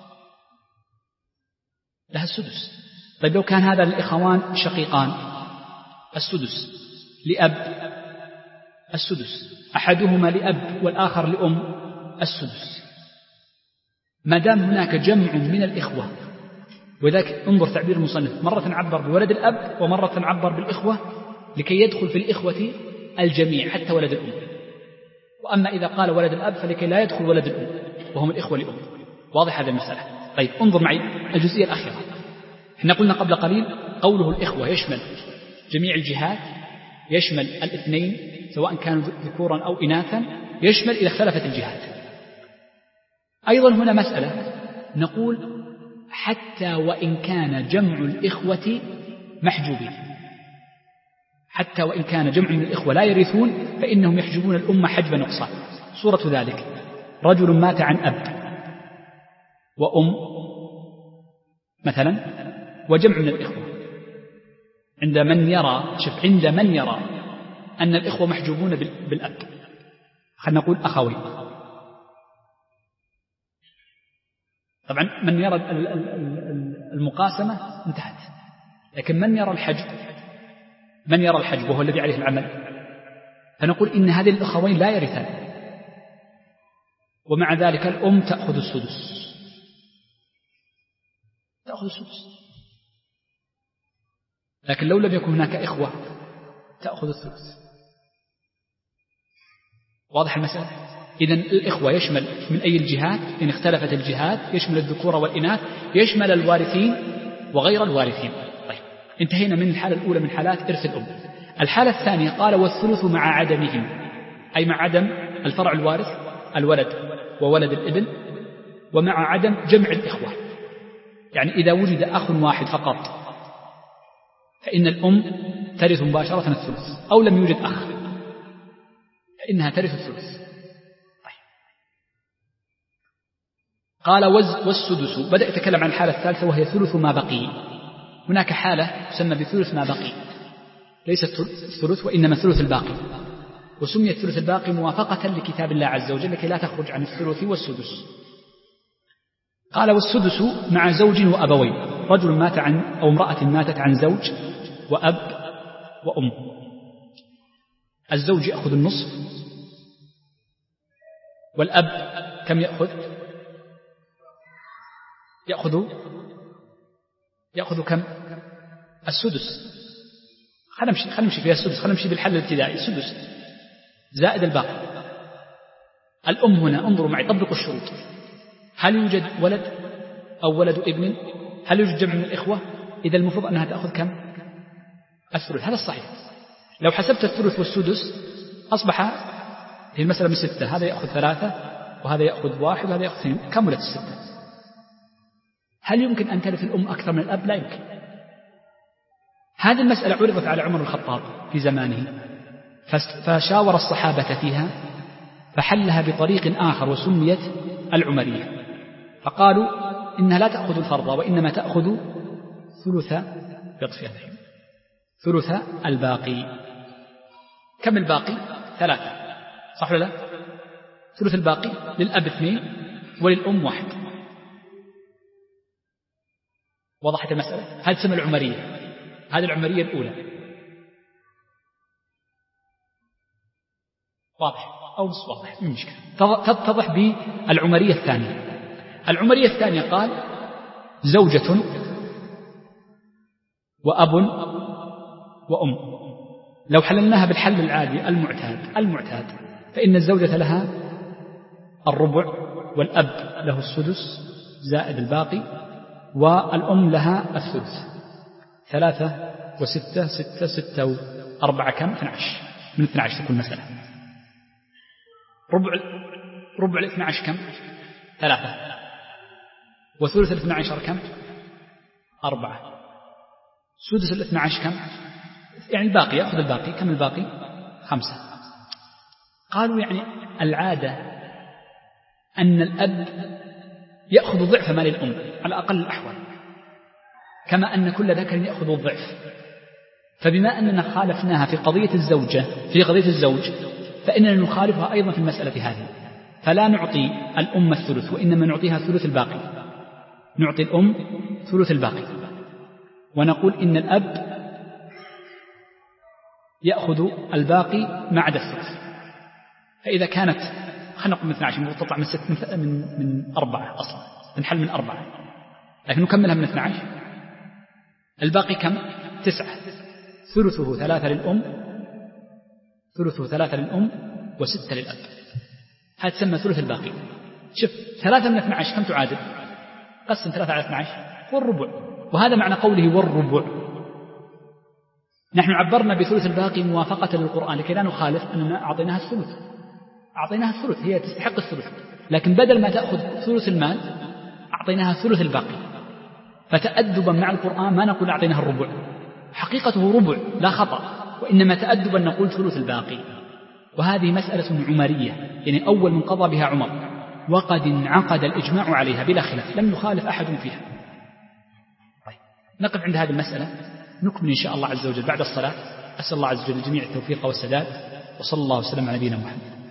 Speaker 1: لها السدس. طيب لو كان هذا الإخوان شقيقان، السدس لأب، السدس، أحدهما لأب والآخر لأم، السدس. ما دام هناك جمع من الإخوة، وذلك انظر تعبير المصنف، مرة عبر بولد الأب ومرة عبر بالإخوة، لكي يدخل في الإخوة الجميع حتى ولد الأم. وأما إذا قال ولد الأب فلكي لا يدخل ولد الأم وهم الإخوة لأم. واضح هذه المسألة؟ طيب انظر معي الجزئية الأخيرة. احنا قلنا قبل قليل قوله الإخوة يشمل جميع الجهات، يشمل الاثنين سواء كانوا ذكورا أو إناثا، يشمل إذا اختلفت الجهات. أيضا هنا مسألة نقول حتى وإن كان جمع الإخوة محجوبين، حتى وإن كان جمع من الإخوة لا يرثون فإنهم يحجبون الأمة حجب نقصان. صورة ذلك رجل مات عن أب وأم مثلا وجمع من الإخوة، عند من يرى شوف عند من يرى أن الإخوة محجوبون بالأب، خلينا نقول أخوي، طبعا من يرى المقاسمة انتهت، لكن من يرى الحجب، من يرى الحجب وهو الذي عليه العمل، فنقول إن هذه الأخوين لا يرثان، ومع ذلك الأم تأخذ السدس، تأخذ السدس. لكن لو لم يكن هناك إخوة تأخذ الثلث. واضح المسألة؟ إذن الإخوة يشمل من أي الجهات؟ إن اختلفت الجهات يشمل الذكور والإناث، يشمل الوارثين وغير الوارثين. طيب، انتهينا من الحالة الأولى من حالات إرث الأم. الحالة الثانية قال والثلث مع عدمهم، أي مع عدم الفرع الوارث الولد وولد الابن، ومع عدم جمع الإخوة. يعني إذا وجد أخ واحد فقط فإن الأم ترث مباشرة الثلث، أو لم يوجد أخ فإنها ترث الثلث. طيب. قال والسدس، بدأ يتكلم عن الحالة الثالثة وهي ثلث ما بقي. هناك حالة تسمى بثلث ما بقي، ليس الثلث وإنما ثلث الباقي، وسميت ثلث الباقي موافقة لكتاب الله عز وجل لكي لا تخرج عن الثلث والسدس. قال والسدس مع زوج وأبوين، رجل مات عن أو امرأة ماتت عن زوج وأب وأم. الزوج يأخذ النصف، والأب كم يأخذ؟ يأخذ يأخذ كم؟ السدس. خلنا نمشي خلنا نمشي فيها السدس، خلنا نمشي بالحل الابتدائي. السدس زائد الباقي. الأم هنا انظروا معي، طبقوا الشروط. هل يوجد ولد أو ولد ابن؟ هل يوجد جمع من الإخوة؟ إذا المفروض أنها تأخذ كم؟ الثلث. هذا الصحيح. لو حسبت الثلث والسدس أصبح هي المسألة من ستة، هذا يأخذ ثلاثة وهذا يأخذ واحد وهذا يأخذ اثنين، كملت الستة. هل يمكن أن ترث الأم أكثر من الأب؟ لا يمكن. هذه المسألة عرضت على عمر الخطاب في زمانه فشاور الصحابة فيها فحلها بطريق آخر وسميت العمرية، فقالوا إنها لا تأخذ الفرض وإنما تأخذ ثلث بطفيتهم، ثلث الباقي. كم الباقي؟ ثلاثة، صح ولا لا؟ ثلث الباقي للأب اثنين وللأم واحد. وضحت المسألة؟ هذه تسمى العمرية. هذه العمرية الأولى. واضح أو نصف واضح؟ مش مشكلة. تتضح بالعمرية الثانية. العمرية الثانية قال زوجة وأب وأم. لو حللناها بالحل العادي المعتاد المعتاد فإن الزوجة لها الربع والأب له السدس زائد الباقي، والأم لها الثلث. ثلاثة وستة ستة ستة وأربعة كم؟ اثنى عشر. من اثنى عشر تكون مسألة. ربع ربع الاثنى عشر كم؟ ثلاثة. وثلث الاثنى عشر كم؟ أربعة. سدس الاثنى عشر كم؟ يعني الباقي، يأخذ الباقي. كم الباقي؟ خمسة. قالوا يعني العادة أن الأب يأخذ ضعف مال الأم على أقل الأحوال، كما أن كل ذكر يأخذ الضعف. فبما أننا خالفناها في قضية الزوجة في قضية الزوج فإننا نخالفها أيضا في المسألة هذه، فلا نعطي الأم الثلث وإنما نعطيها ثلث الباقي. نعطي الأم ثلث الباقي ونقول إن الأب يأخذ الباقي ما عدا الثلث. فإذا كانت خلينا نقول من اثنى عشر تطلع من ست من من أربعة أصلا، نحل من أربعة، لكن نكملها من اثنى عشر. الباقي كم؟ تسعة. ثلثه ثلاثة للأم ثلثه ثلاثة للأم وستة للأب. هذا تسمى ثلث الباقي. شوف ثلاثة من اثنى عشر كم تعادل؟ قسم ثلاثة على اثنى عشر والربع، وهذا معنى قوله والربع. نحن عبرنا بثلث الباقي موافقة للقرآن لكي لا نخالف أننا أعطيناها الثلث أعطيناها الثلث هي تستحق الثلث، لكن بدل ما تأخذ ثلث المال أعطيناها ثلث الباقي. فتأدبا مع القرآن ما نقول أعطيناها الربع، حقيقته ربع لا خطأ، وإنما تأدبا نقول ثلث الباقي. وهذه مسألة عمرية، يعني أول من قضى بها عمر، وقد انعقد الإجماع عليها بلا خلاف، لم يخالف أحد فيها. طيب نقف عند هذه المسألة، نكمل إن شاء الله عز وجل بعد الصلاة. أسأل الله عز وجل الجميع التوفيق والسداد، وصلى الله وسلم على نبينا محمد.